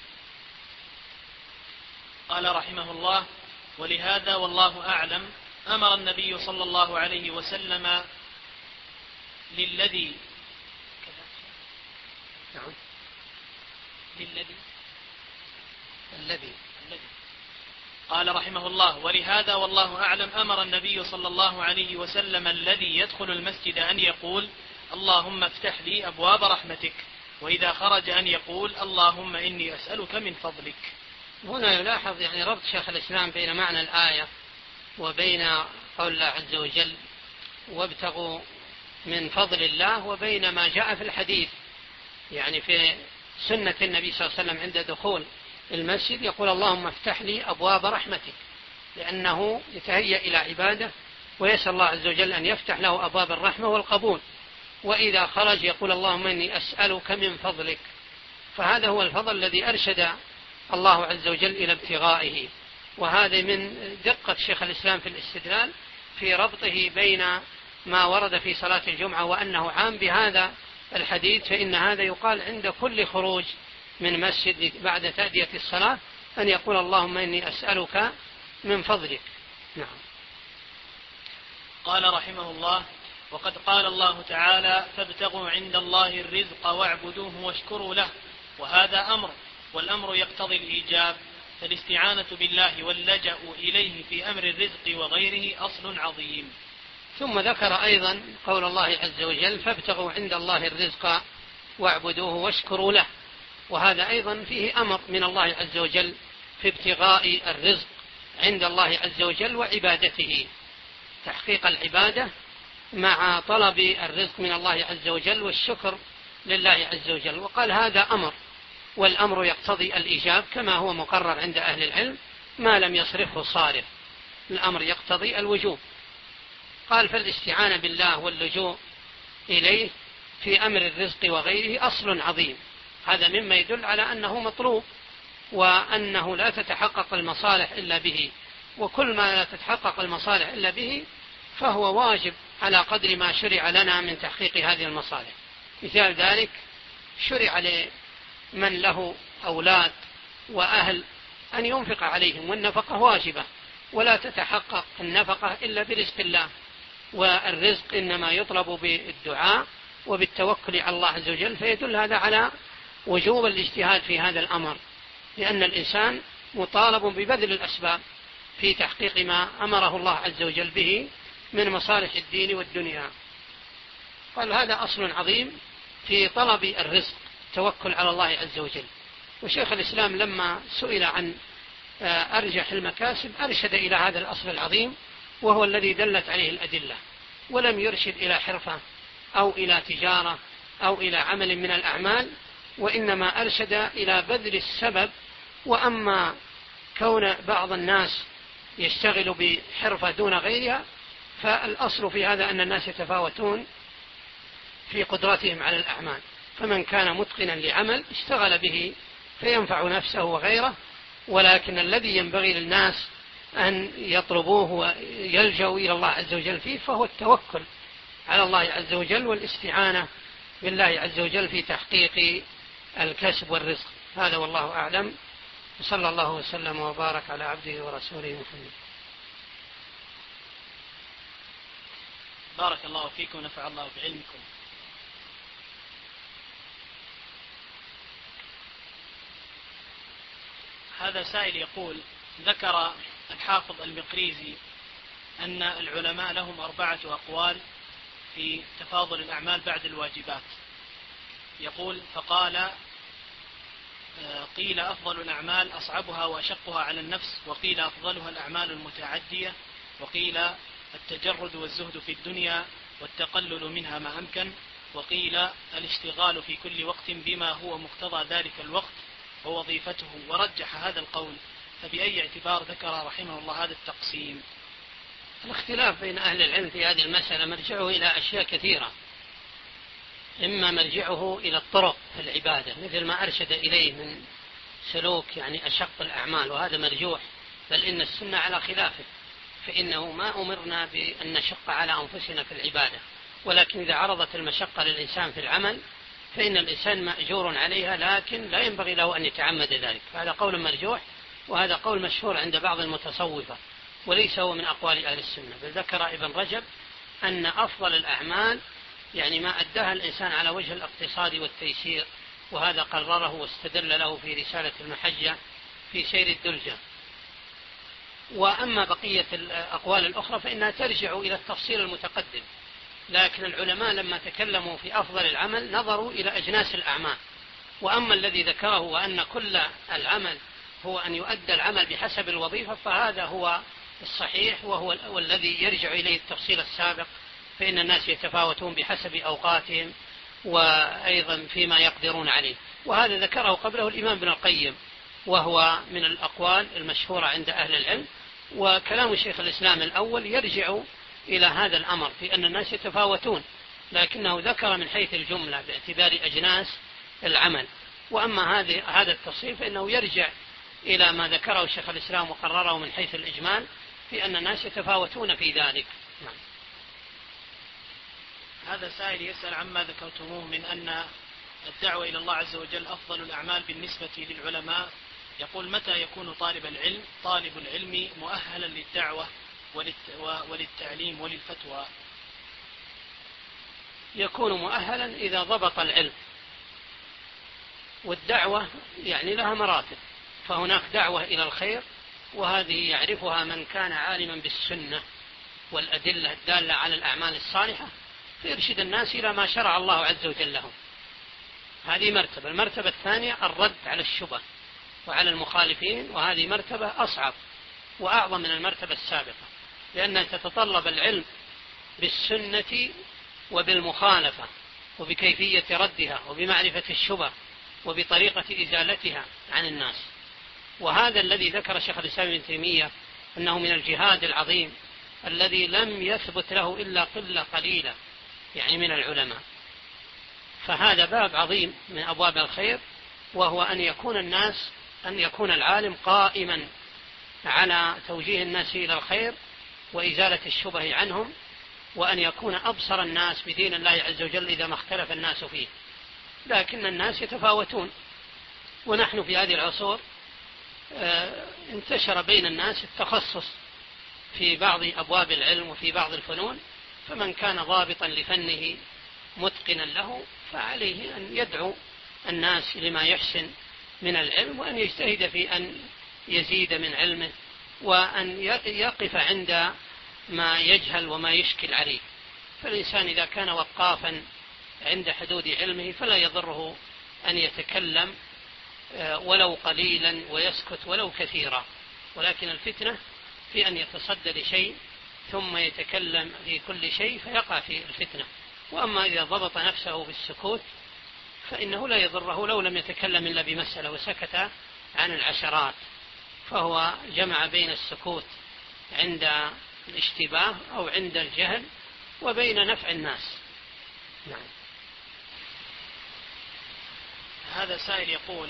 قال رحمه الله: ولهذا والله أعلم أمر النبي صلى الله عليه وسلم للذي قال رحمه الله: ولهذا والله أعلم أمر النبي صلى الله عليه وسلم الذي يدخل المسجد أن يقول: اللهم افتح لي أبواب رحمتك، وإذا خرج أن يقول: اللهم إني أسألك من فضلك. هنا يلاحظ ربط شيخ الإسلام بين معنى الآية وبين قول الله عز وجل: وابتغوا من فضل الله، وبين ما جاء في الحديث في سنة النبي صلى الله عليه وسلم عند دخول المسجد يقول: اللهم افتح لي أبواب رحمتك، لأنه يتهيأ إلى عبادة ويسأل الله عز وجل أن يفتح له أبواب الرحمة والقبول. وإذا خرج يقول: اللهم إني أسألك من فضلك. فهذا هو الفضل الذي أرشد الله عز وجل إلى ابتغائه. وهذا من دقة شيخ الإسلام في الاستدلال في ربطه بين ما ورد في صلاة الجمعة وأنه عام بهذا الحديث. فإن هذا يقال عند كل خروج من مسجد بعد تأدية الصلاة أن يقول: اللهم إني أسألك من فضلك. نعم. قال رحمه الله: وقد قال الله تعالى: فابتغوا عند الله الرزق واعبدوه واشكروا له. وهذا أمر، والأمر يقتضي الإيجاب، فالاستعانة بالله واللجأ إليه في أمر الرزق وغيره أصل عظيم. ثم ذكر أيضا قول الله عز وجل: فابتغوا عند الله الرزق واعبدوه واشكروا له. وهذا أيضا فيه أمر من الله عز وجل في ابتغاء الرزق عند الله عز وجل وعبادته، تحقيق العبادة مع طلب الرزق من الله عز وجل والشكر لله عز وجل. وقال: هذا أمر، والأمر يقتضي الإيجاب كما هو مقرر عند أهل العلم ما لم يصرفه صارف، الأمر يقتضي الوجوب. قال: فالاستعانة بالله واللجوء إليه في أمر الرزق وغيره أصل عظيم. هذا مما يدل على أنه مطلوب، وأنه لا تتحقق المصالح إلا به، وكل ما لا تتحقق المصالح إلا به فهو واجب على قدر ما شرع لنا من تحقيق هذه المصالح. مثال ذلك شرع لمن له أولاد وأهل أن ينفق عليهم، والنفقة واجبة، ولا تتحقق النفقة إلا برزق الله، والرزق إنما يطلب بالدعاء وبالتوكل على الله عز وجل، فيدل هذا على وجوب الاجتهاد في هذا الأمر، لأن الإنسان مطالب ببذل الأسباب في تحقيق ما أمره الله عز وجل به من مصالح الدين والدنيا. قال هذا أصل عظيم في طلب الرزق، التوكل على الله عز وجل. وشيخ الإسلام لما سئل عن أرجح المكاسب أرشد إلى هذا الأصل العظيم، وهو الذي دلت عليه الأدلة، ولم يرشد إلى حرفة أو إلى تجارة أو إلى عمل من الأعمال، وإنما أرشد إلى بذل السبب. وأما كون بعض الناس يشتغل بحرفة دون غيرها، فالأصل في هذا أن الناس يتفاوتون في قدرتهم على الأعمال، فمن كان متقنا لعمل اشتغل به فينفع نفسه وغيره، ولكن الذي ينبغي للناس أن يطلبوه ويلجأوا إلى الله عز وجل فيه فهو التوكل على الله عز وجل والاستعانة بالله عز وجل في تحقيق الكسب والرزق. هذا والله أعلم، وصلى الله وسلم وبارك على عبده ورسوله محمد. بارك الله فيكم ونفع الله بعلمكم. هذا سائل يقول: ذكر الحافظ المقريزي أن العلماء لهم 4 أقوال في تفاضل الأعمال بعد الواجبات. يقول: فقال: قيل أفضل الأعمال أصعبها وأشقها على النفس، وقيل أفضلها الأعمال المتعدية، وقيل التجرد والزهد في الدنيا والتقلل منها ما أمكن، وقيل الاشتغال في كل وقت بما هو مقتضى ذلك الوقت ووظيفته، ورجح هذا القول. فبأي اعتبار ذكر رحمه الله هذا التقسيم؟ الاختلاف بين أهل العلم في هذه المسألة مرجعه إلى أشياء كثيرة، إما مرجعه إلى الطرق في العبادة مثل ما أرشد إليه من سلوك أشق الأعمال، وهذا مرجوح، بل إن السنة على خلافه، فإنه ما أمرنا بأن نشق على أنفسنا في العبادة، ولكن إذا عرضت المشقة للإنسان في العمل فإن الإنسان مأجور عليها، لكن لا ينبغي له أن يتعمد ذلك. فهذا قول مرجوح، وهذا قول مشهور عند بعض المتصوفة، وليس هو من أقوال أهل السنة. بل ذكر ابن رجب أن أفضل الأعمال ما أداها الإنسان على وجه الاقتصاد والتيسير، وهذا قرره واستدل له في رسالة المحجة في سير الدلجة. وأما بقية الأقوال الأخرى فإنها ترجع إلى التفصيل المتقدم، لكن العلماء لما تكلموا في أفضل العمل نظروا إلى أجناس الأعمال. وأما الذي ذكره وأن كل العمل هو أن يؤدى العمل بحسب الوظيفة، فهذا هو الصحيح، وهو الذي يرجع إليه التفصيل السابق، فإن الناس يتفاوتون بحسب أوقاتهم وأيضا فيما يقدرون عليه. وهذا ذكره قبله الإمام ابن القيم، وهو من الأقوال المشهورة عند أهل العلم. وكلام شيخ الإسلام الأول يرجع إلى هذا الأمر في أن الناس يتفاوتون، لكنه ذكر من حيث الجملة باعتبار أجناس العمل. وأما هذا التفصيل فإنه يرجع إلى ما ذكره شيخ الإسلام وقرره من حيث الإجمال في أن الناس يتفاوتون في ذلك. نعم. هذا سائل يسأل عما ذكرتموه من أن الدعوة إلى الله عز وجل أفضل الأعمال بالنسبة للعلماء. يقول: متى يكون طالب العلم مؤهلا للدعوة وللتعليم وللفتوى؟ يكون مؤهلا إذا ضبط العلم، والدعوة لها مراتب، فهناك دعوة إلى الخير، وهذه يعرفها من كان عالما بالسنة والأدلة الدالة على الأعمال الصالحة، فيرشد الناس إلى ما شرع الله عز وجل لهم. هذه مرتبة. المرتبة الثانية الرد على الشبه وعلى المخالفين، وهذه مرتبة أصعب وأعظم من المرتبة السابقة، لأنها تتطلب العلم بالسنة وبالمخالفة وبكيفية ردها وبمعرفة الشبه وبطريقة إزالتها عن الناس. وهذا الذي ذكر شيخ الإسلام ابن تيمية أنه من الجهاد العظيم الذي لم يثبت له إلا قلة قليلة من العلماء. فهذا باب عظيم من أبواب الخير، وهو أن يكون العالم قائما على توجيه الناس إلى الخير وإزالة الشبه عنهم، وأن يكون أبصر الناس بدين الله عز وجل إذا ما اختلف الناس فيه، لكن الناس يتفاوتون. ونحن في هذه العصور انتشر بين الناس التخصص في بعض أبواب العلم وفي بعض الفنون، فمن كان ضابطا لفنه متقنا له فعليه أن يدعو الناس لما يحسن من العلم، وأن يجتهد في أن يزيد من علمه، وأن يقف عند ما يجهل وما يشكل عليه. فالإنسان إذا كان وقافا عند حدود علمه فلا يضره أن يتكلم ولو قليلا ويسكت ولو كثيرا، ولكن الفتنة في أن يتصدى لشيء ثم يتكلم في كل شيء فيقع في الفتنة. وأما إذا ضبط نفسه بالسكوت فإنه لا يضره لو لم يتكلم إلا بمسألة وسكت عن العشرات، فهو جمع بين السكوت عند الاشتباه أو عند الجهل وبين نفع الناس. نعم. هذا سائل يقول: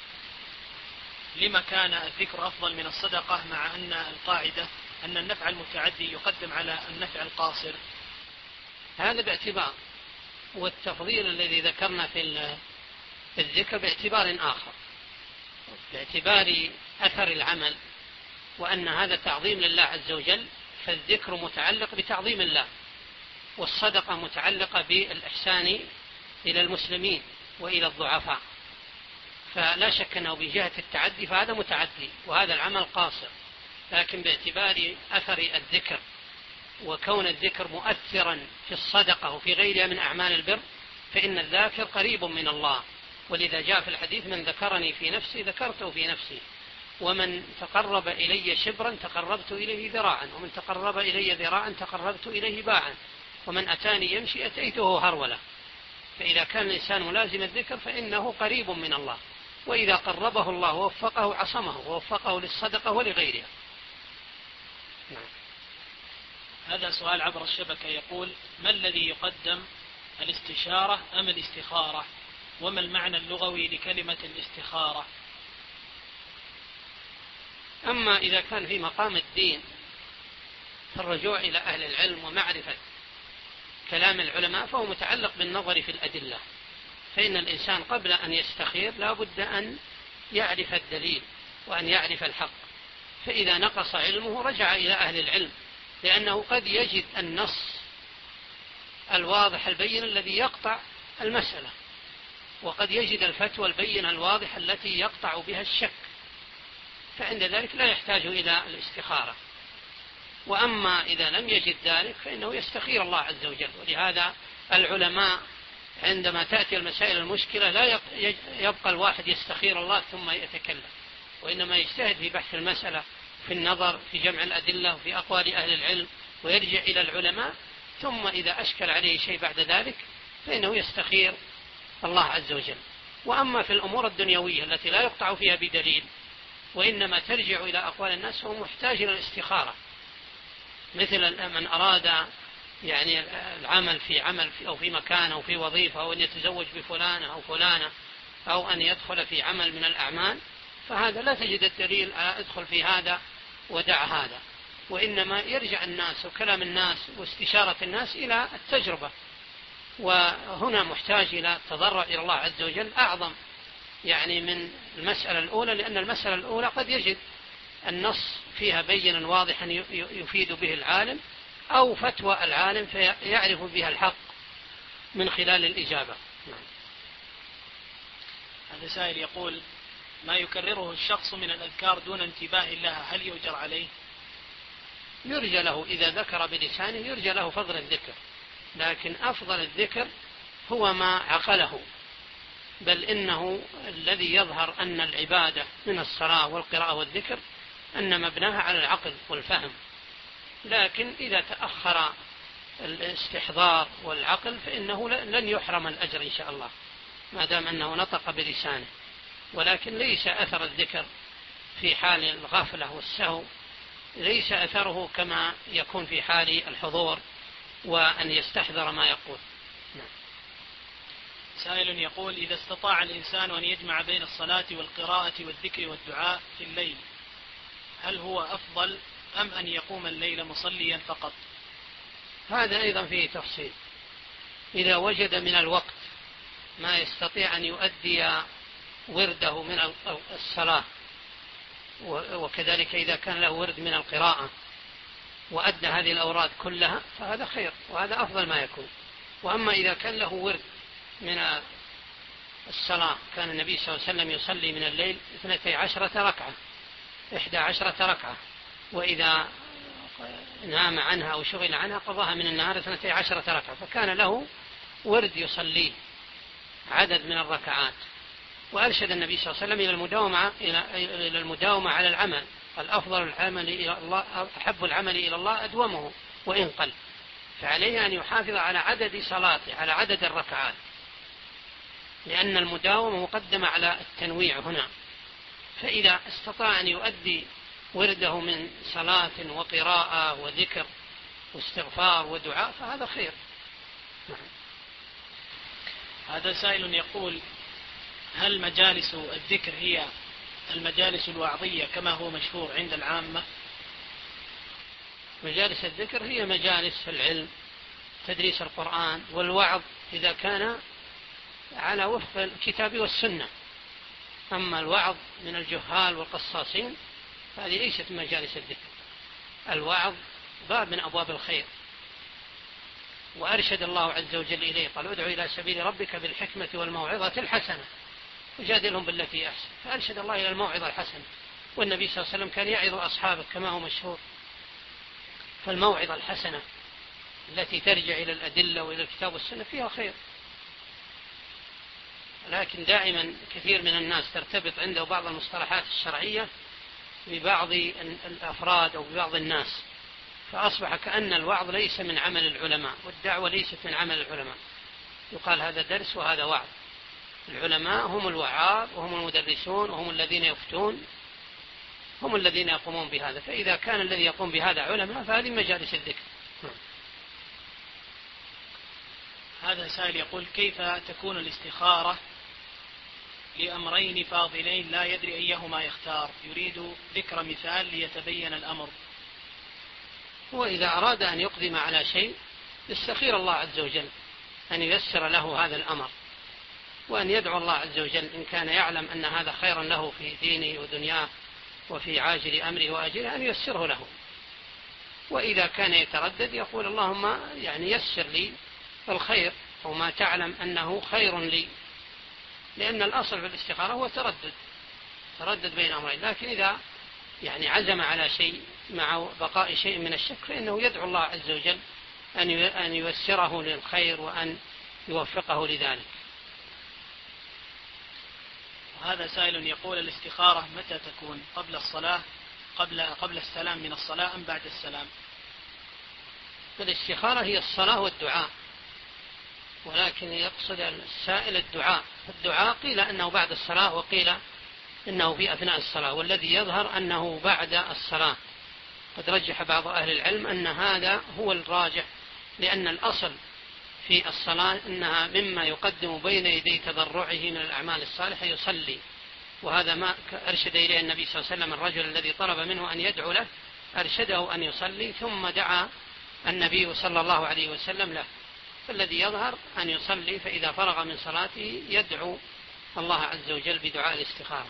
لما كان الذكر أفضل من الصدقة مع أن القاعدة أن النفع المتعدي يقدم على النفع القاصر؟ هذا باعتبار، والتفضيل الذي ذكرنا في الذكر باعتبار آخر، باعتبار أثر العمل، وأن هذا تعظيم لله عز وجل، فالذكر متعلق بتعظيم الله، والصدقة متعلقة بالإحسان إلى المسلمين وإلى الضعفاء. فلا شك أنه بجهة التعدي فهذا متعدي وهذا العمل قاصر، لكن باعتبار أثر الذكر وكون الذكر مؤثرا في الصدقة وفي غيرها من أعمال البر فإن الذاكر قريب من الله. ولذا جاء في الحديث: من ذكرني في نفسي ذكرته في نفسي، ومن تقرب إلي شبرا تقربت إليه ذراعا، ومن تقرب إلي ذراعا تقربت إليه باعا، ومن أتاني يمشي أتيته هرولة. فإذا كان الإنسان ملازم الذكر فإنه قريب من الله، وإذا قربه الله ووفقه عصمه ووفقه للصدقة ولغيرها. نعم. هذا سؤال عبر الشبكة يقول: ما الذي يقدم، الاستشارة أم الاستخارة؟ وما المعنى اللغوي لكلمة الاستخارة؟ أما إذا كان في مقام الدين فالرجوع إلى أهل العلم ومعرفة كلام العلماء فهو متعلق بالنظر في الأدلة، فإن الإنسان قبل أن يستخير لا بد أن يعرف الدليل وأن يعرف الحق، فإذا نقص علمه رجع إلى أهل العلم، لأنه قد يجد النص الواضح البين الذي يقطع المسألة، وقد يجد الفتوى البينة الواضحة التي يقطع بها الشك، فعند ذلك لا يحتاج إلى الاستخارة. وأما إذا لم يجد ذلك فإنه يستخير الله عز وجل. ولهذا العلماء عندما تأتي المسائل المشكلة لا يبقى الواحد يستخير الله ثم يتكلم، وإنما يجتهد في بحث المسألة، في النظر في جمع الأدلة وفي أقوال أهل العلم، ويرجع إلى العلماء، ثم إذا أشكل عليه شيء بعد ذلك فإنه يستخير الله عز وجل. وأما في الأمور الدنيوية التي لا يقطع فيها بدليل وإنما ترجع إلى أقوال الناس فهو محتاج إلى الاستخارة، مثل من أراد يعني العمل في عمل أو في مكان أو في وظيفة، أو أن يتزوج بفلانة أو فلانة، أو أن يدخل في عمل من الأعمال، فهذا لا تجد الدليل ادخل في هذا ودع هذا، وإنما يرجع الناس وكلام الناس واستشارة الناس إلى التجربة. وهنا محتاج إلى التضرع إلى الله عز وجل أعظم يعني من المسألة الأولى، لأن المسألة الأولى قد يجد النص فيها بينا واضحا يفيد به العالم، أو فتوى العالم فيعرف بها الحق من خلال الإجابة. هذا سائل يقول: ما يكرره الشخص من الأذكار دون انتباه لها هل يؤجر عليه؟ يرجى له إذا ذكر بلسانه يرجى له فضل الذكر، لكن أفضل الذكر هو ما عقله، بل إنه الذي يظهر أن العبادة من الصلاة والقراءة والذكر أن مبناها على العقل والفهم، لكن إذا تأخر الاستحضار والعقل فإنه لن يحرم الأجر إن شاء الله ما دام أنه نطق بلسانه. ولكن ليس أثر الذكر في حال الغفلة والسهو، ليس أثره كما يكون في حال الحضور وأن يستحضر ما يقول. سائل يقول: إذا استطاع الإنسان أن يجمع بين الصلاة والقراءة والذكر والدعاء في الليل هل هو أفضل أم أن يقوم الليل مصليا فقط؟ هذا أيضا فيه تفصيل. إذا وجد من الوقت ما يستطيع أن يؤدي ورده من الصلاة، وكذلك إذا كان له ورد من القراءة وأدى هذه الأوراد كلها فهذا خير، وهذا أفضل ما يكون. وأما إذا كان له ورد من الصلاة، كان النبي صلى الله عليه وسلم يصلي من الليل 12 ركعة 11 ركعة، وإذا نام عنها أو شغل عنها قضاها من النهار 12 ركعة، فكان له ورد يصليه عدد من الركعات. وأرشد النبي صلى الله عليه وسلم إلى المداومة على العمل. الأفضل العمل إلى الله، أحب العمل إلى الله أدومه وإن قل، فعليه أن يحافظ على عدد صلاته، على عدد الركعات، لأن المداومة مقدمة على التنويع هنا. فإذا استطاع أن يؤدي ورده من صلاة وقراءة وذكر واستغفار ودعاء فهذا خير. هذا سائل يقول: هل مجالس الذكر هي المجالس الوعظية كما هو مشهور عند العامة؟ مجالس الذكر هي مجالس العلم، تدريس القرآن والوعظ إذا كان على وفق الكتاب والسنة. أما الوعظ من الجهال والقصاصين هذه ليست مجالس الذكر. الوعظ باب من أبواب الخير، وأرشد الله عز وجل إليه، قال: ادعو إلى سبيل ربك بالحكمة والموعظة الحسنة وجادلهم بالتي أحسن. فأرشد الله إلى الموعظة الحسنة، والنبي صلى الله عليه وسلم كان يعظ أصحابه كما هو مشهور. فالموعظة الحسنة التي ترجع إلى الأدلة وإلى الكتاب والسنة فيها خير. لكن دائما كثير من الناس ترتبط عنده بعض المصطلحات الشرعية ببعض الأفراد أو ببعض الناس، فأصبح كأن الوعظ ليس من عمل العلماء والدعوة ليست من عمل العلماء. يقال هذا درس وهذا وعظ. العلماء هم الوعاظ وهم المدرسون وهم الذين يفتون، هم الذين يقومون بهذا. فإذا كان الذي يقوم بهذا علماء فهذه مجالس الذكر. هذا سائل يقول: كيف تكون الاستخارة لأمرين فاضلين لا يدري أيهما يختار، يريد ذكر مثال ليتبين الأمر؟ وإذا أراد أن يقدم على شيء يستخير الله عز وجل أن ييسر له هذا الأمر، وأن يدعو الله عز وجل إن كان يعلم أن هذا خيرا له في دينه ودنياه وفي عاجل أمره وآجله أن ييسره له. وإذا كان يتردد يقول: اللهم يسر لي الخير أو ما تعلم أنه خير لي، لأن الأصل في الاستخارة هو تردد بين أمرين. لكن إذا عزم على شيء مع بقاء شيء من الشك فإنه يدعو الله عز وجل أن ييسره للخير وأن يوفقه لذلك. وهذا سائل يقول: الاستخارة متى تكون؟ قبل الصلاة، قبل السلام من الصلاة، أم بعد السلام؟ الاستخارة هي الصلاة والدعاء، ولكن يقصد السائل الدعاء قيل أنه بعد الصلاة وقيل إنه في أثناء الصلاة، والذي يظهر أنه بعد الصلاة. قد رجح بعض أهل العلم أن هذا هو الراجح، لأن الأصل في الصلاة أنها مما يقدم بين يدي تضرعه من الأعمال الصالحة يصلي، وهذا ما أرشد إليه النبي صلى الله عليه وسلم الرجل الذي طلب منه أن يدعو له، أرشده أن يصلي ثم دعا النبي صلى الله عليه وسلم له. فالذي يظهر أن يصلي، فإذا فرغ من صلاته يدعو الله عز وجل بدعاء الاستخارة.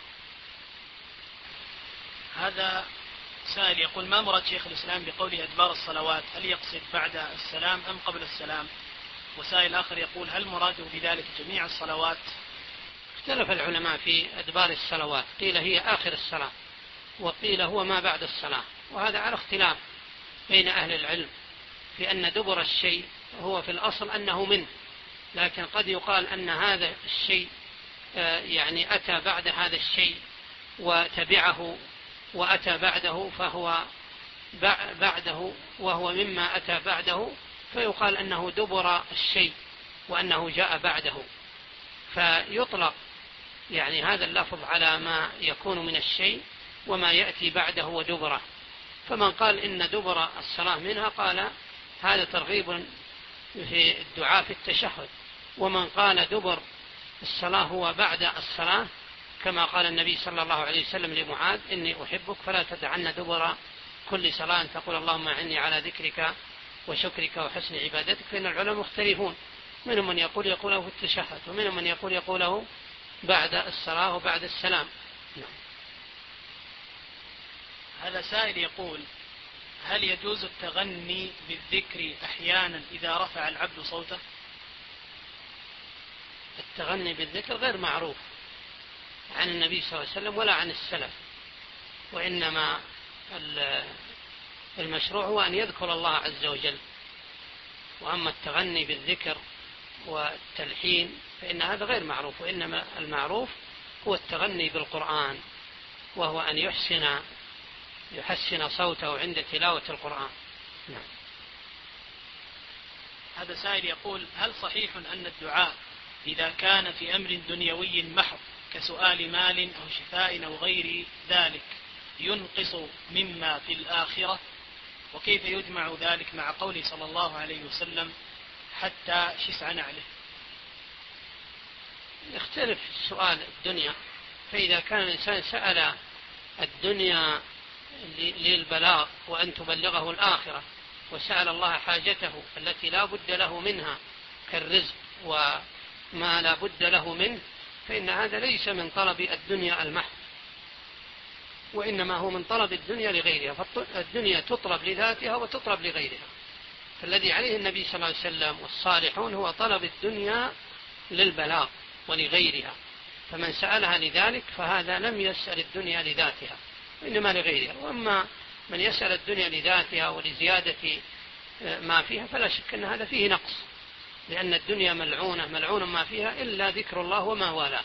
هذا سائل يقول: ما مراد شيخ الإسلام بقوله أدبار الصلوات؟ هل يقصد بعد السلام أم قبل السلام؟ وسائل آخر يقول: هل مراده بذلك جميع الصلوات؟ اختلف العلماء في أدبار الصلوات، قيل هي آخر الصلاة وقيل هو ما بعد الصلاة، وهذا على اختلاف بين أهل العلم في أن دبر الشيء هو في الأصل أنه منه، لكن قد يقال أن هذا الشيء أتى بعد هذا الشيء وتبعه وأتى بعده فهو بعده وهو مما أتى بعده، فيقال أنه دبر الشيء وأنه جاء بعده، فيطلق هذا اللفظ على ما يكون من الشيء وما يأتي بعده ودبره. فمن قال إن دبر الصلاة منها قال هذا ترغيب في الدعاء في التشهد، ومن قال دبر الصلاة هو بعد الصلاة كما قال النبي صلى الله عليه وسلم لمعاذ: إني أحبك فلا تدعن دبر كل صلاة تقول اللهم أعني على ذكرك وشكرك وحسن عبادتك، فإن العلماء مختلفون، منهم من يقوله في التشهد، ومنهم من يقوله بعد الصلاة وبعد السلام. هذا سائل يقول: هل يجوز التغني بالذكر أحيانا إذا رفع العبد صوته؟ التغني بالذكر غير معروف عن النبي صلى الله عليه وسلم ولا عن السلف، وإنما المشروع هو أن يذكر الله عز وجل. وأما التغني بالذكر والتلحين فإن هذا غير معروف، وإنما المعروف هو التغني بالقرآن، وهو أن يحسن صوته عند تلاوة القرآن. نعم. هذا سائل يقول: هل صحيح أن الدعاء إذا كان في أمر دنيوي محض كسؤال مال أو شفاء أو غير ذلك ينقص مما في الآخرة؟ وكيف يجمع ذلك مع قوله صلى الله عليه وسلم: حتى شسع نعله؟ يختلف سؤال الدنيا، فإذا كان الإنسان سأل الدنيا للبلاغ وأن تبلغه الآخرة، وسأل الله حاجته التي لا بد له منها كالرزق وما لا بد له منه، فإن هذا ليس من طلب الدنيا المحض، وإنما هو من طلب الدنيا لغيرها، فالدنيا تطلب لذاتها وتطلب لغيرها. فالذي عليه النبي صلى الله عليه وسلم والصالحون هو طلب الدنيا للبلاغ ولغيرها، فمن سألها لذلك فهذا لم يسأل الدنيا لذاتها وإنما لغيرها. وأما من يسأل الدنيا لذاتها ولزيادة ما فيها فلا شك أن هذا فيه نقص، لأن الدنيا ملعونة ما فيها إلا ذكر الله وما والاه.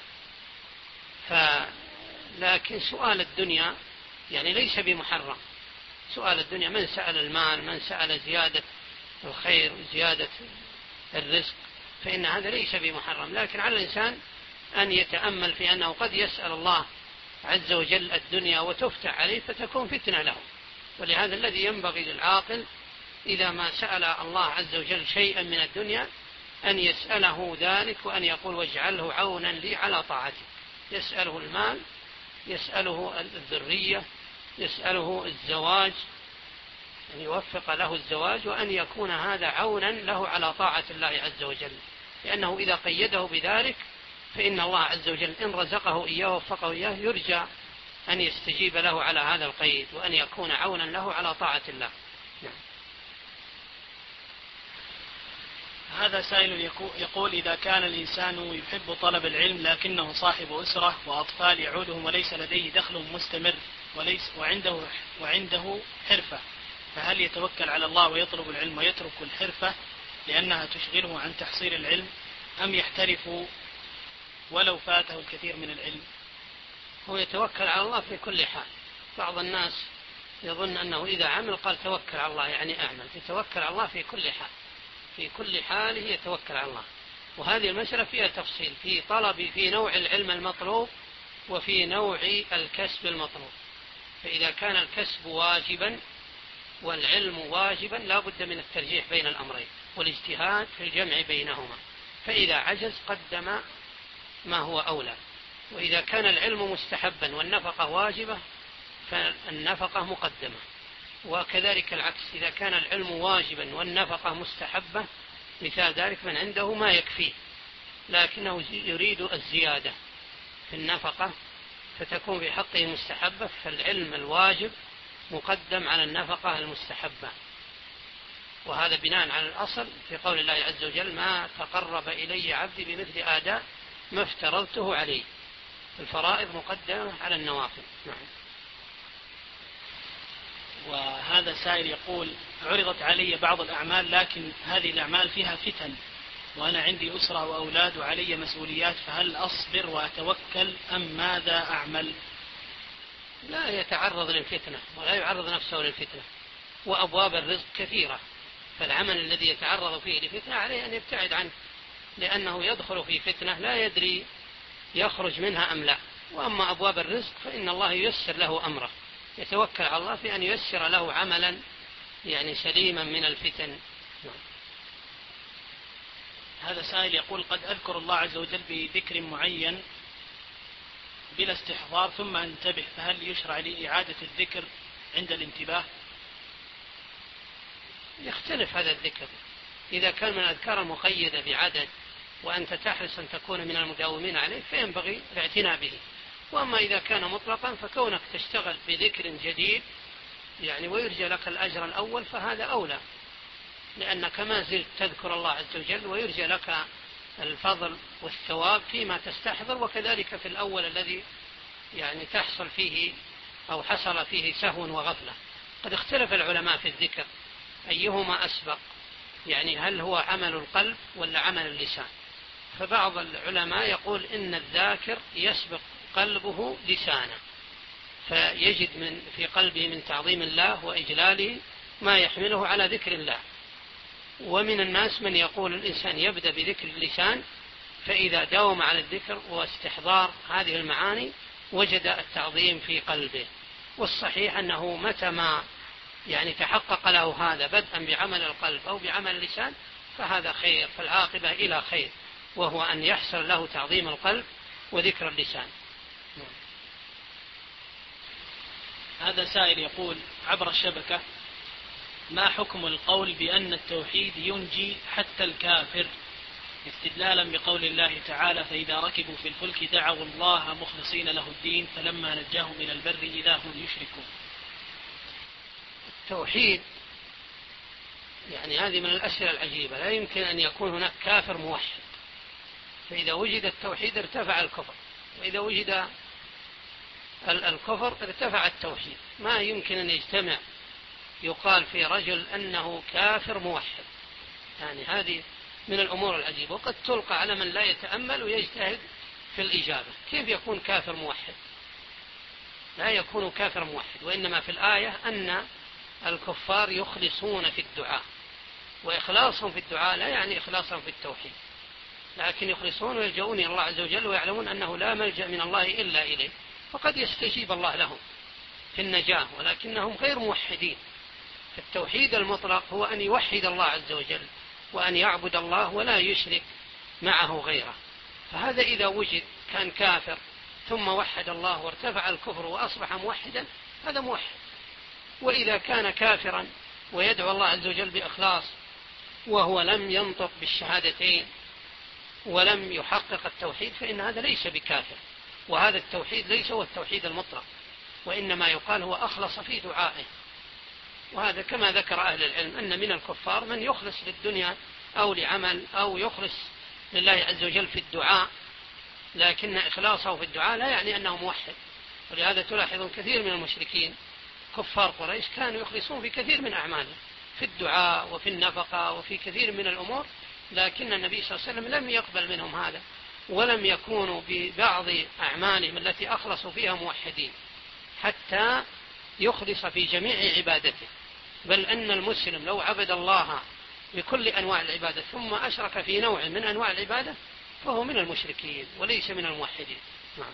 لكن سؤال الدنيا يعني ليس بمحرم. سؤال الدنيا، من سأل المال، من سأل زيادة الخير وزيادة الرزق، فإن هذا ليس بمحرم، لكن على الإنسان أن يتأمل في أنه قد يسأل الله عز وجل الدنيا وتفتح عليه فتكون فتنة له. ولهذا الذي ينبغي للعاقل إذا ما سأل الله عز وجل شيئا من الدنيا أن يسأله ذلك، وأن يقول: واجعله عونا لي على طاعتك. يسأله المال، يسأله الذرية، يسأله الزواج، أن يوفق له الزواج، وأن يكون هذا عونا له على طاعة الله عز وجل، لأنه إذا قيده بذلك فإن الله عز وجل إن رزقه إياه ووفقه إياه يرجى أن يستجيب له على هذا القيد، وأن يكون عونا له على طاعة الله. هذا سائل يقول: إذا كان الإنسان يحب طلب العلم لكنه صاحب أسرة وأطفال يعودهم وليس لديه دخل مستمر وعنده حرفة، فهل يتوكل على الله ويطلب العلم ويترك الحرفة لأنها تشغله عن تحصيل العلم، أم يحترف ولو فاته الكثير من العلم؟ هو يتوكل على الله في كل حال. بعض الناس يظن أنه إذا عمل قال توكل على الله يعني أعمل. يتوكل على الله في كل حال، في كل حاله يتوكل على الله. وهذه المسألة فيها تفصيل في نوع العلم المطلوب وفي نوع الكسب المطلوب. فإذا كان الكسب واجبا والعلم واجبا لا بد من الترجيح بين الأمرين والاجتهاد في الجمع بينهما، فإذا عجز قدم ما هو أولى. وإذا كان العلم مستحبا والنفقة واجبة فالنفقة مقدمة، وكذلك العكس، إذا كان العلم واجبا والنفقة مستحبة، مثال ذلك من عنده ما يكفيه لكنه يريد الزيادة في النفقة فتكون في حقه مستحبة، فالعلم الواجب مقدم على النفقة المستحبة. وهذا بناء على الأصل في قول الله عز وجل: ما تقرب إلي عبدي بمثل آداء ما افترضته عليه. الفرائض مقدمة على النوافل. نعم. وهذا سائل يقول: عرضت علي بعض الأعمال لكن هذه الأعمال فيها فتن، وأنا عندي أسرة وأولاد وعلي مسؤوليات، فهل أصبر وأتوكل أم ماذا أعمل؟ لا يتعرض للفتنة ولا يعرض نفسه للفتنة، وأبواب الرزق كثيرة، فالعمل الذي يتعرض فيه لفتنة عليه أن يبتعد عنه، لأنه يدخل في فتنة لا يدري يخرج منها أم لا. وأما أبواب الرزق فإن الله ييسر له أمره، يتوكل على الله في أن ييسر له عملا يعني سليما من الفتن. هذا سائل يقول: قد أذكر الله عز وجل بذكر معين بلا استحضار ثم أنتبه، فهل يشرع لي إعادة الذكر عند الانتباه؟ يختلف هذا الذكر. إذا كان من الأذكار المقيدة بعدد وأنت تحرص أن تكون من المداومين عليه فينبغي الاعتناء به. وأما إذا كان مطلقا فكونك تشتغل بذكر جديد يعني ويرجى لك الأجر الأول فهذا أولى، لأنك ما زلت تذكر الله عز وجل ويرجى لك الفضل والثواب فيما تستحضر، وكذلك في الأول الذي يعني تحصل فيه أو حصل فيه سهو وغفلة. قد اختلف العلماء في الذكر أيهما أسبق، يعني هل هو عمل القلب ولا عمل اللسان؟ فبعض العلماء يقول إن الذاكر يسبق قلبه لسانه، فيجد في قلبه من تعظيم الله وإجلاله ما يحمله على ذكر الله. ومن الناس من يقول الإنسان يبدأ بذكر اللسان، فإذا داوم على الذكر واستحضار هذه المعاني وجد التعظيم في قلبه. والصحيح أنه متى ما يعني تحقق له هذا بدءا بعمل القلب أو بعمل اللسان فهذا خير، فالعاقبة إلى خير، وهو أن يحصل له تعظيم القلب وذكر اللسان. هذا سائل يقول عبر الشبكة: ما حكم القول بأن التوحيد ينجي حتى الكافر، استدلالا بقول الله تعالى: فإذا ركبوا في الفلك دعوا الله مخلصين له الدين فلما نجاهم إلى البر إذا هم يشركون. التوحيد يعني هذه من الأسئلة العجيبة، لا يمكن أن يكون هناك كافر موحد، فإذا وجد التوحيد ارتفع الكفر، وإذا وجد الكفر ارتفع التوحيد. ما يمكن أن يجتمع يقال في رجل أنه كافر موحد، يعني هذه من الأمور العجيبة، وقد تلقى على من لا يتأمل ويجتهد في الإجابة. كيف يكون كافر موحد؟ لا يكون كافر موحد، وإنما في الآية أن الكفار يخلصون في الدعاء، وإخلاصهم في الدعاء لا يعني إخلاصهم في التوحيد، لكن يخلصون ويلجؤون إلى الله عز وجل ويعلمون أنه لا ملجأ من الله إلا إليه، فقد يستجيب الله لهم في النجاة، ولكنهم غير موحدين. التوحيد المطلق هو أن يوحد الله عز وجل وأن يعبد الله ولا يشرك معه غيره. فهذا إذا وجد كان كافر ثم وحد الله وارتفع الكفر وأصبح موحدا، هذا موحد. وإذا كان كافرا ويدعو الله عز وجل بإخلاص وهو لم ينطق بالشهادتين ولم يحقق التوحيد فإن هذا ليس بكافر، وهذا التوحيد ليس هو التوحيد المطلق، وإنما يقال هو أخلص في دعائه. وهذا كما ذكر أهل العلم أن من الكفار من يخلص للدنيا أو لعمل أو يخلص لله عز وجل في الدعاء، لكن إخلاصه في الدعاء لا يعني أنه موحد. ولهذا تلاحظون كثير من المشركين كفار قريش كانوا يخلصون في كثير من أعمالهم، في الدعاء وفي النفقة وفي كثير من الأمور، لكن النبي صلى الله عليه وسلم لم يقبل منهم هذا، ولم يكونوا ببعض أعمالهم التي أخلصوا فيها موحدين حتى يخلص في جميع عبادته. بل أن المسلم لو عبد الله بكل أنواع العبادة ثم أشرك في نوع من أنواع العبادة فهو من المشركين وليس من الموحدين. نعم.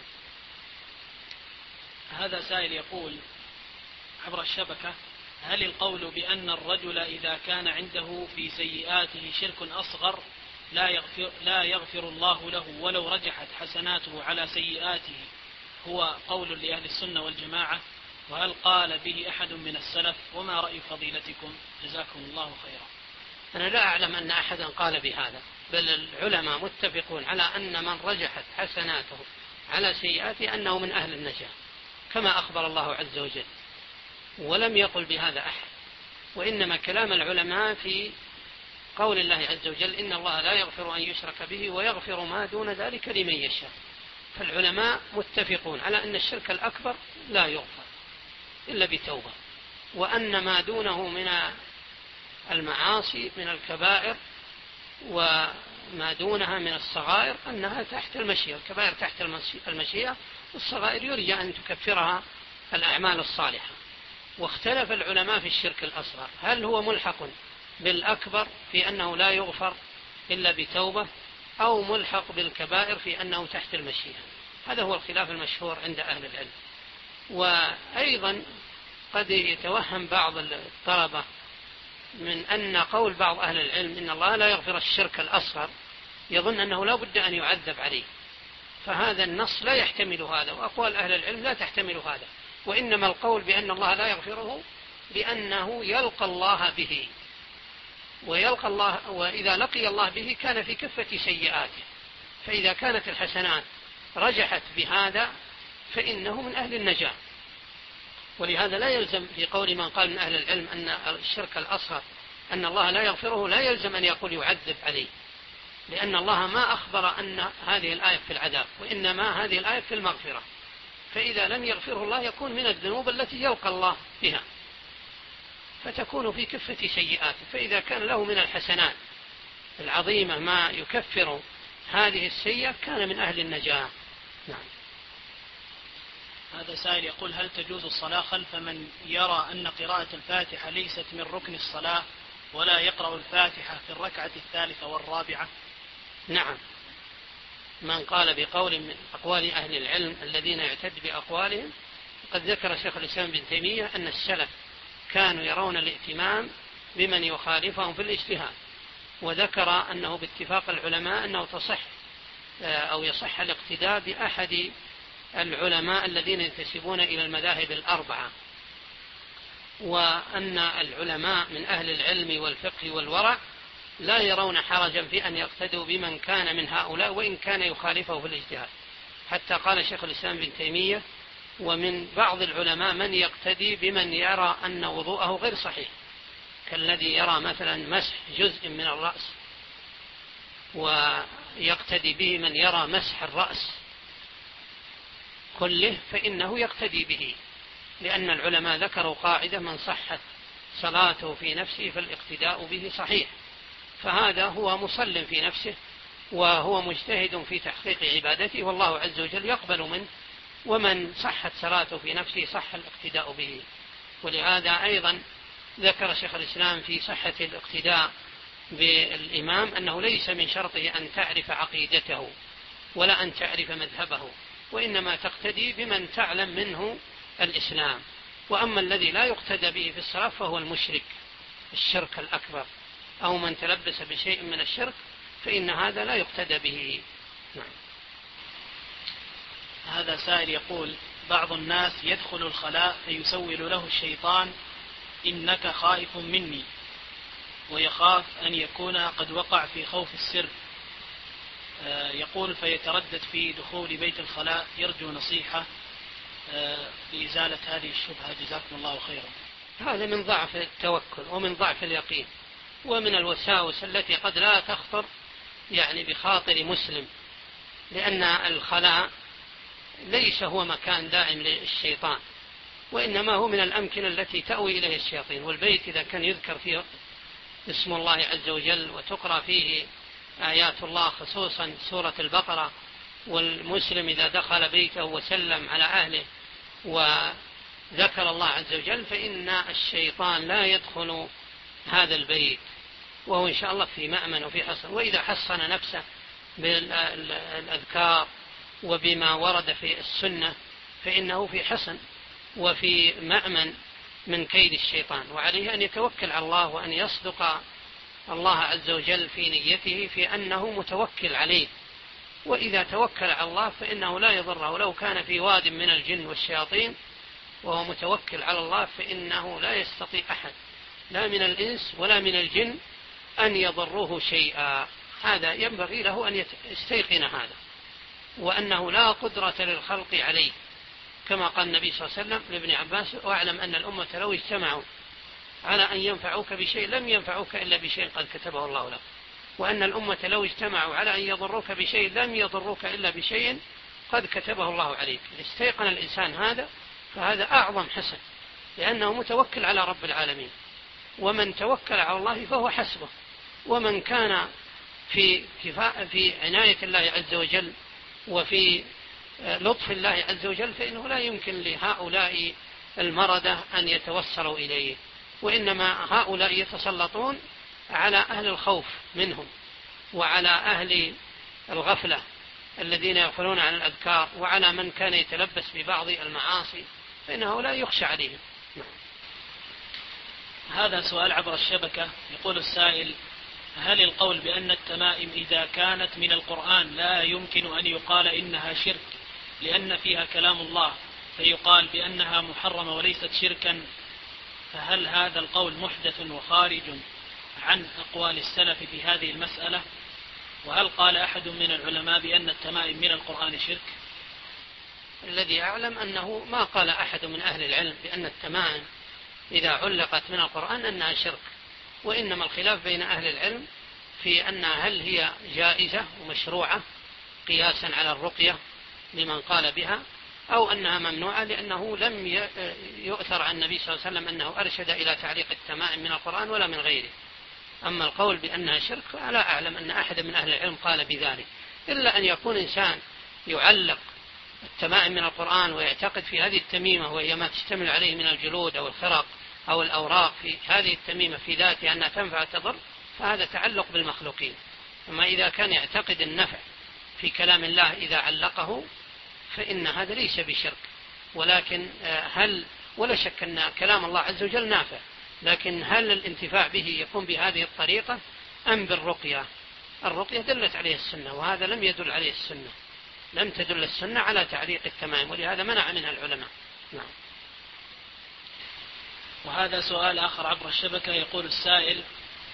هذا سائل يقول عبر الشبكة: هل القول بأن الرجل إذا كان عنده في سيئاته شرك أصغر لا يغفر الله له ولو رجحت حسناته على سيئاته هو قول لأهل السنة والجماعة؟ وهل قال به أحد من السلف؟ وما رأي فضيلتكم؟ جزاكم الله خيرا. أنا لا أعلم أن أحدا قال بهذا، بل العلماء متفقون على أن من رجحت حسناته على سيئاته أنه من أهل النجاة كما أخبر الله عز وجل، ولم يقل بهذا أحد. وإنما كلام العلماء في قول الله عز وجل: إن الله لا يغفر أن يشرك به ويغفر ما دون ذلك لمن يشاء. فالعلماء متفقون على أن الشرك الأكبر لا يغفر إلا بتوبة، وأن ما دونه من المعاصي من الكبائر وما دونها من الصغائر أنها تحت المشيئة، الكبائر تحت المشيئة، والصغائر يرجى أن تكفرها الأعمال الصالحة. واختلف العلماء في الشرك الأصغر، هل هو ملحق بالأكبر في أنه لا يغفر إلا بتوبة، أو ملحق بالكبائر في أنه تحت المشيئة؟ هذا هو الخلاف المشهور عند أهل العلم. وأيضا قد يتوهم بعض الطلبة من أن قول بعض أهل العلم إن الله لا يغفر الشرك الأصغر يظن أنه لا بد أن يعذب عليه، فهذا النص لا يحتمل هذا، وأقوال أهل العلم لا تحتمل هذا. وإنما القول بأن الله لا يغفره بأنه يلقى الله به، ويلقى الله، وإذا لقي الله به كان في كفة سيئاته. فإذا كانت الحسنات رجحت بهذا فإنه من أهل النجاة. ولهذا لا يلزم في قول من قال من أهل العلم أن الشرك الأصغر أن الله لا يغفره، لا يلزم أن يقول يعذب عليه، لأن الله ما أخبر أن هذه الآية في العذاب، وإنما هذه الآية في المغفرة. فإذا لم يغفره الله يكون من الذنوب التي يلقى الله بها، فتكون في كفة سيئاته. فإذا كان له من الحسنات العظيمة ما يكفر هذه السيئة كان من أهل النجاة. نعم. هذا سائل يقول: هل تجوز الصلاة خلف من يرى أن قراءة الفاتحة ليست من ركن الصلاة ولا يقرأ الفاتحة في الركعة الثالثة والرابعة؟ نعم، من قال بقول من أقوال أهل العلم الذين يعتد بأقوالهم، قد ذكر شيخ الإسلام ابن تيمية أن السلف كانوا يرون الائتمام بمن يخالفهم في الاجتهاد، وذكر أنه باتفاق العلماء أنه تصح أو يصح الاقتداء بأحد العلماء الذين ينتسبون إلى المذاهب الأربعة، وأن العلماء من أهل العلم والفقه والورع لا يرون حرجا في أن يقتدوا بمن كان من هؤلاء وإن كان يخالفه في الاجتهاد. حتى قال شيخ الإسلام ابن تيمية: ومن بعض العلماء من يقتدي بمن يرى أن وضوءه غير صحيح، كالذي يرى مثلا مسح جزء من الرأس، ويقتدي به من يرى مسح الرأس كله، فإنه يقتدي به، لأن العلماء ذكروا قاعدة: من صحت صلاته في نفسه فالاقتداء به صحيح. فهذا هو مصل في نفسه وهو مجتهد في تحقيق عبادته، والله عز وجل يقبل منه، ومن صحت صلاته في نفسه صح الاقتداء به. ولهذا أيضا ذكر شيخ الإسلام في صحة الاقتداء بالإمام أنه ليس من شرطه أن تعرف عقيدته ولا أن تعرف مذهبه، وإنما تقتدي بمن تعلم منه الإسلام. وأما الذي لا يقتدى به في الصلاة فهو المشرك الشرك الأكبر، أو من تلبس بشيء من الشرك، فإن هذا لا يقتدى به. نعم. هذا سائل يقول: بعض الناس يدخل الخلاء فيسول له الشيطان: إنك خائف مني، ويخاف أن يكون قد وقع في خوف السر. يقول: فيتردد في دخول بيت الخلاء، يرجو نصيحة لإزالة هذه الشبهة، جزاكم الله خيرا. هذا من ضعف التوكل ومن ضعف اليقين، ومن الوساوس التي قد لا تخطر بخاطر مسلم، لأن الخلاء ليس هو مكان داعم للشيطان، وإنما هو من الأمكنة التي تأوي إليه الشياطين. والبيت إذا كان يذكر فيه اسم الله عز وجل وتقرأ فيه آيات الله، خصوصا سورة البقرة، والمسلم إذا دخل بيته وسلم على أهله وذكر الله عز وجل فإن الشيطان لا يدخل هذا البيت، وهو إن شاء الله في مأمن وفي حصن. وإذا حصن نفسه بالأذكار وبما ورد في السنة فإنه في حصن وفي مأمن من كيد الشيطان. وعليه أن يتوكل على الله، وأن يصدق الله عز وجل في نيته في أنه متوكل عليه. وإذا توكل على الله فإنه لا يضره، ولو كان في واد من الجن والشياطين وهو متوكل على الله فإنه لا يستطيع أحد لا من الإنس ولا من الجن أن يضروه شيئا. هذا ينبغي له أن يستيقن هذا، وأنه لا قدرة للخلق عليه، كما قال النبي صلى الله عليه وسلم لابن عباس: واعلم أن الأمة لو اجتمعوا على أن ينفعوك بشيء لم ينفعوك إلا بشيء قد كتبه الله لك، وأن الأمة لو اجتمعوا على أن يضروك بشيء لم يضروك إلا بشيء قد كتبه الله عليك. استيقن الإنسان هذا فهذا أعظم حسن، لأنه متوكل على رب العالمين، ومن توكل على الله فهو حسبه. ومن كان في عناية الله عز وجل وفي لطف الله عز وجل فإنه لا يمكن لهؤلاء المردة أن يتوصلوا إليه، وإنما هؤلاء يتسلطون على أهل الخوف منهم وعلى أهل الغفلة الذين يغفلون عن الأذكار، وعلى من كان يتلبس ببعض المعاصي فإنه لا يخشى عليهم. هذا سؤال عبر الشبكة. يقول السائل: هل القول بأن التمائم إذا كانت من القرآن لا يمكن أن يقال إنها شرك لأن فيها كلام الله فيقال بأنها محرمة وليست شركا، فهل هذا القول محدث وخارج عن أقوال السلف في هذه المسألة؟ وهل قال أحد من العلماء بأن التمائم من القرآن شرك؟ الذي أعلم أنه ما قال أحد من أهل العلم بأن التمائم إذا علقت من القرآن أنها شرك، وإنما الخلاف بين أهل العلم في أنها هل هي جائزة ومشروعة قياسا على الرقية لمن قال بها، أو أنها ممنوعة لأنه لم يؤثر عن النبي صلى الله عليه وسلم أنه أرشد إلى تعليق التمائم من القرآن ولا من غيره. أما القول بأنها شرك فلا أعلم أن أحد من أهل العلم قال بذلك، إلا أن يكون إنسان يعلق التمائم من القرآن ويعتقد في هذه التميمة وهي ما تشتمل عليه من الجلود أو الخرق أو الأوراق في هذه التميمة في ذاتها أنها تنفع تضر، فهذا تعلق بالمخلوقين. أما إذا كان يعتقد النفع في كلام الله إذا علقه فإن هذا ليس بشرك. ولكن ولا شك أن كلام الله عز وجل نافع، لكن هل الانتفاع به يكون بهذه الطريقة أم بالرقية؟ الرقية دلت عليه السنة، وهذا لم يدل عليه السنة، لم تدل السنة على تعليق التمائم، ولهذا منع منها العلماء. نعم. وهذا سؤال آخر عبر الشبكة، يقول السائل: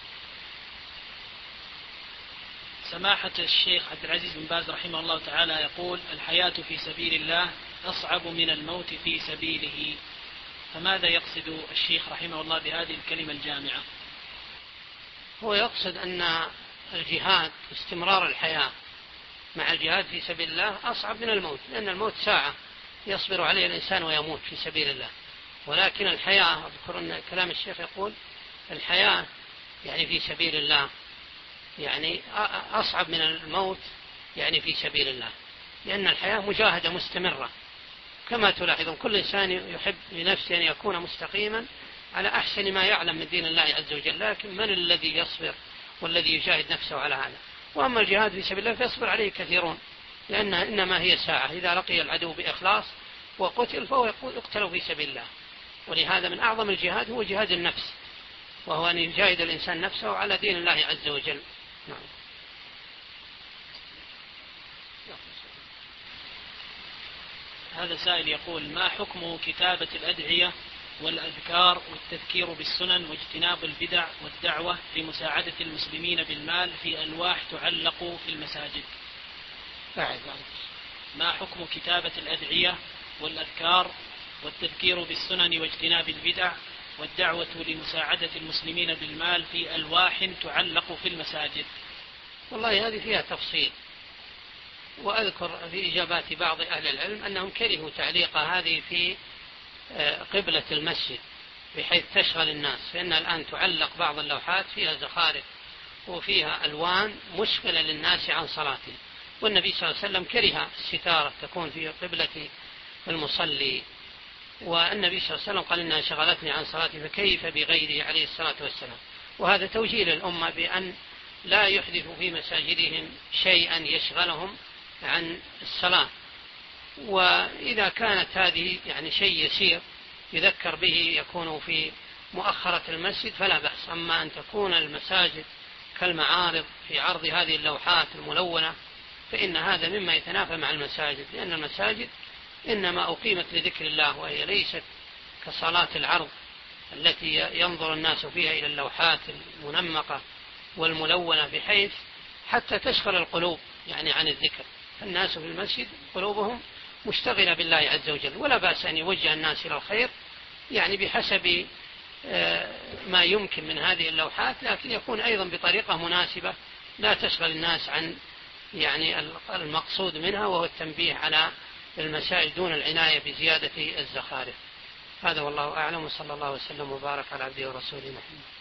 سماحة الشيخ عبد العزيز بن باز رحمه الله تعالى يقول: الحياة في سبيل الله أصعب من الموت في سبيله، فماذا يقصد الشيخ رحمه الله بهذه الكلمة الجامعة؟ هو يقصد أن الجهاد استمرار الحياة مع الجهاد في سبيل الله أصعب من الموت، لأن الموت ساعة يصبر عليه الإنسان ويموت في سبيل الله، ولكن الحياة، أذكر أن كلام الشيخ يقول الحياة يعني في سبيل الله يعني أصعب من الموت يعني في سبيل الله، لأن الحياة مجاهدة مستمرة. كما تلاحظون كل إنسان يحب لنفسه أن يكون مستقيما على أحسن ما يعلم من دين الله عز وجل، لكن من الذي يصبر والذي يجاهد نفسه على هذا؟ وأما الجهاد في سبيل الله فيصبر عليه كثيرون، لأنها إنما هي ساعة، إذا لقي العدو بإخلاص وقتل فهو يقتل في سبيل الله. ولهذا من أعظم الجهاد هو جهاد النفس، وهو أن يجاهد الإنسان نفسه على دين الله عز وجل. نعم. هذا سائل يقول: ما حكم كتابة الأدعية والأذكار والتذكير بالسنن واجتناب البدع والدعوة لمساعدة المسلمين بالمال في ألواح تعلق في المساجد؟ ما حكم كتابة الأدعية والأذكار والتذكير بالسنن واجتناب البدع والدعوة لمساعدة المسلمين بالمال في ألواح تعلق في المساجد؟ والله هذه فيها تفصيل، وأذكر في إجابات بعض أهل العلم أنهم كرهوا تعليق هذه في قبلة المسجد بحيث تشغل الناس، فإن الآن تعلق بعض اللوحات فيها زخارف وفيها ألوان مشغلة للناس عن صلاتهم، والنبي صلى الله عليه وسلم كره الستارة تكون في قبلة المصلي، والنبي صلى الله عليه وسلم قال إنها شغلتني عن صلاتي، فكيف بغيره عليه الصلاة والسلام. وهذا توجيه للأمة بأن لا يحدثوا في مساجدهم شيئا يشغلهم عن الصلاة، وإذا كانت هذه يعني شيء يسير يذكر به يكون في مؤخرة المسجد فلا بأس. أما أن تكون المساجد كالمعارض في عرض هذه اللوحات الملونة فإن هذا مما يتنافى مع المساجد، لأن المساجد إنما أقيمت لذكر الله، وهي ليست كصلاة العرض التي ينظر الناس فيها إلى اللوحات المنمقة والملونة بحيث حتى تشغل القلوب يعني عن الذكر. الناس في المسجد قلوبهم مشتغلة بالله عز وجل، ولا بأس أن يوجه الناس إلى الخير يعني بحسب ما يمكن من هذه اللوحات، لكن يكون أيضا بطريقة مناسبة لا تشغل الناس عن يعني المقصود منها، وهو التنبيه على المسائل دون العناية بزيادة الزخارف. هذا والله أعلم، وصلى الله وسلم وبارك على عبده ورسوله محمد.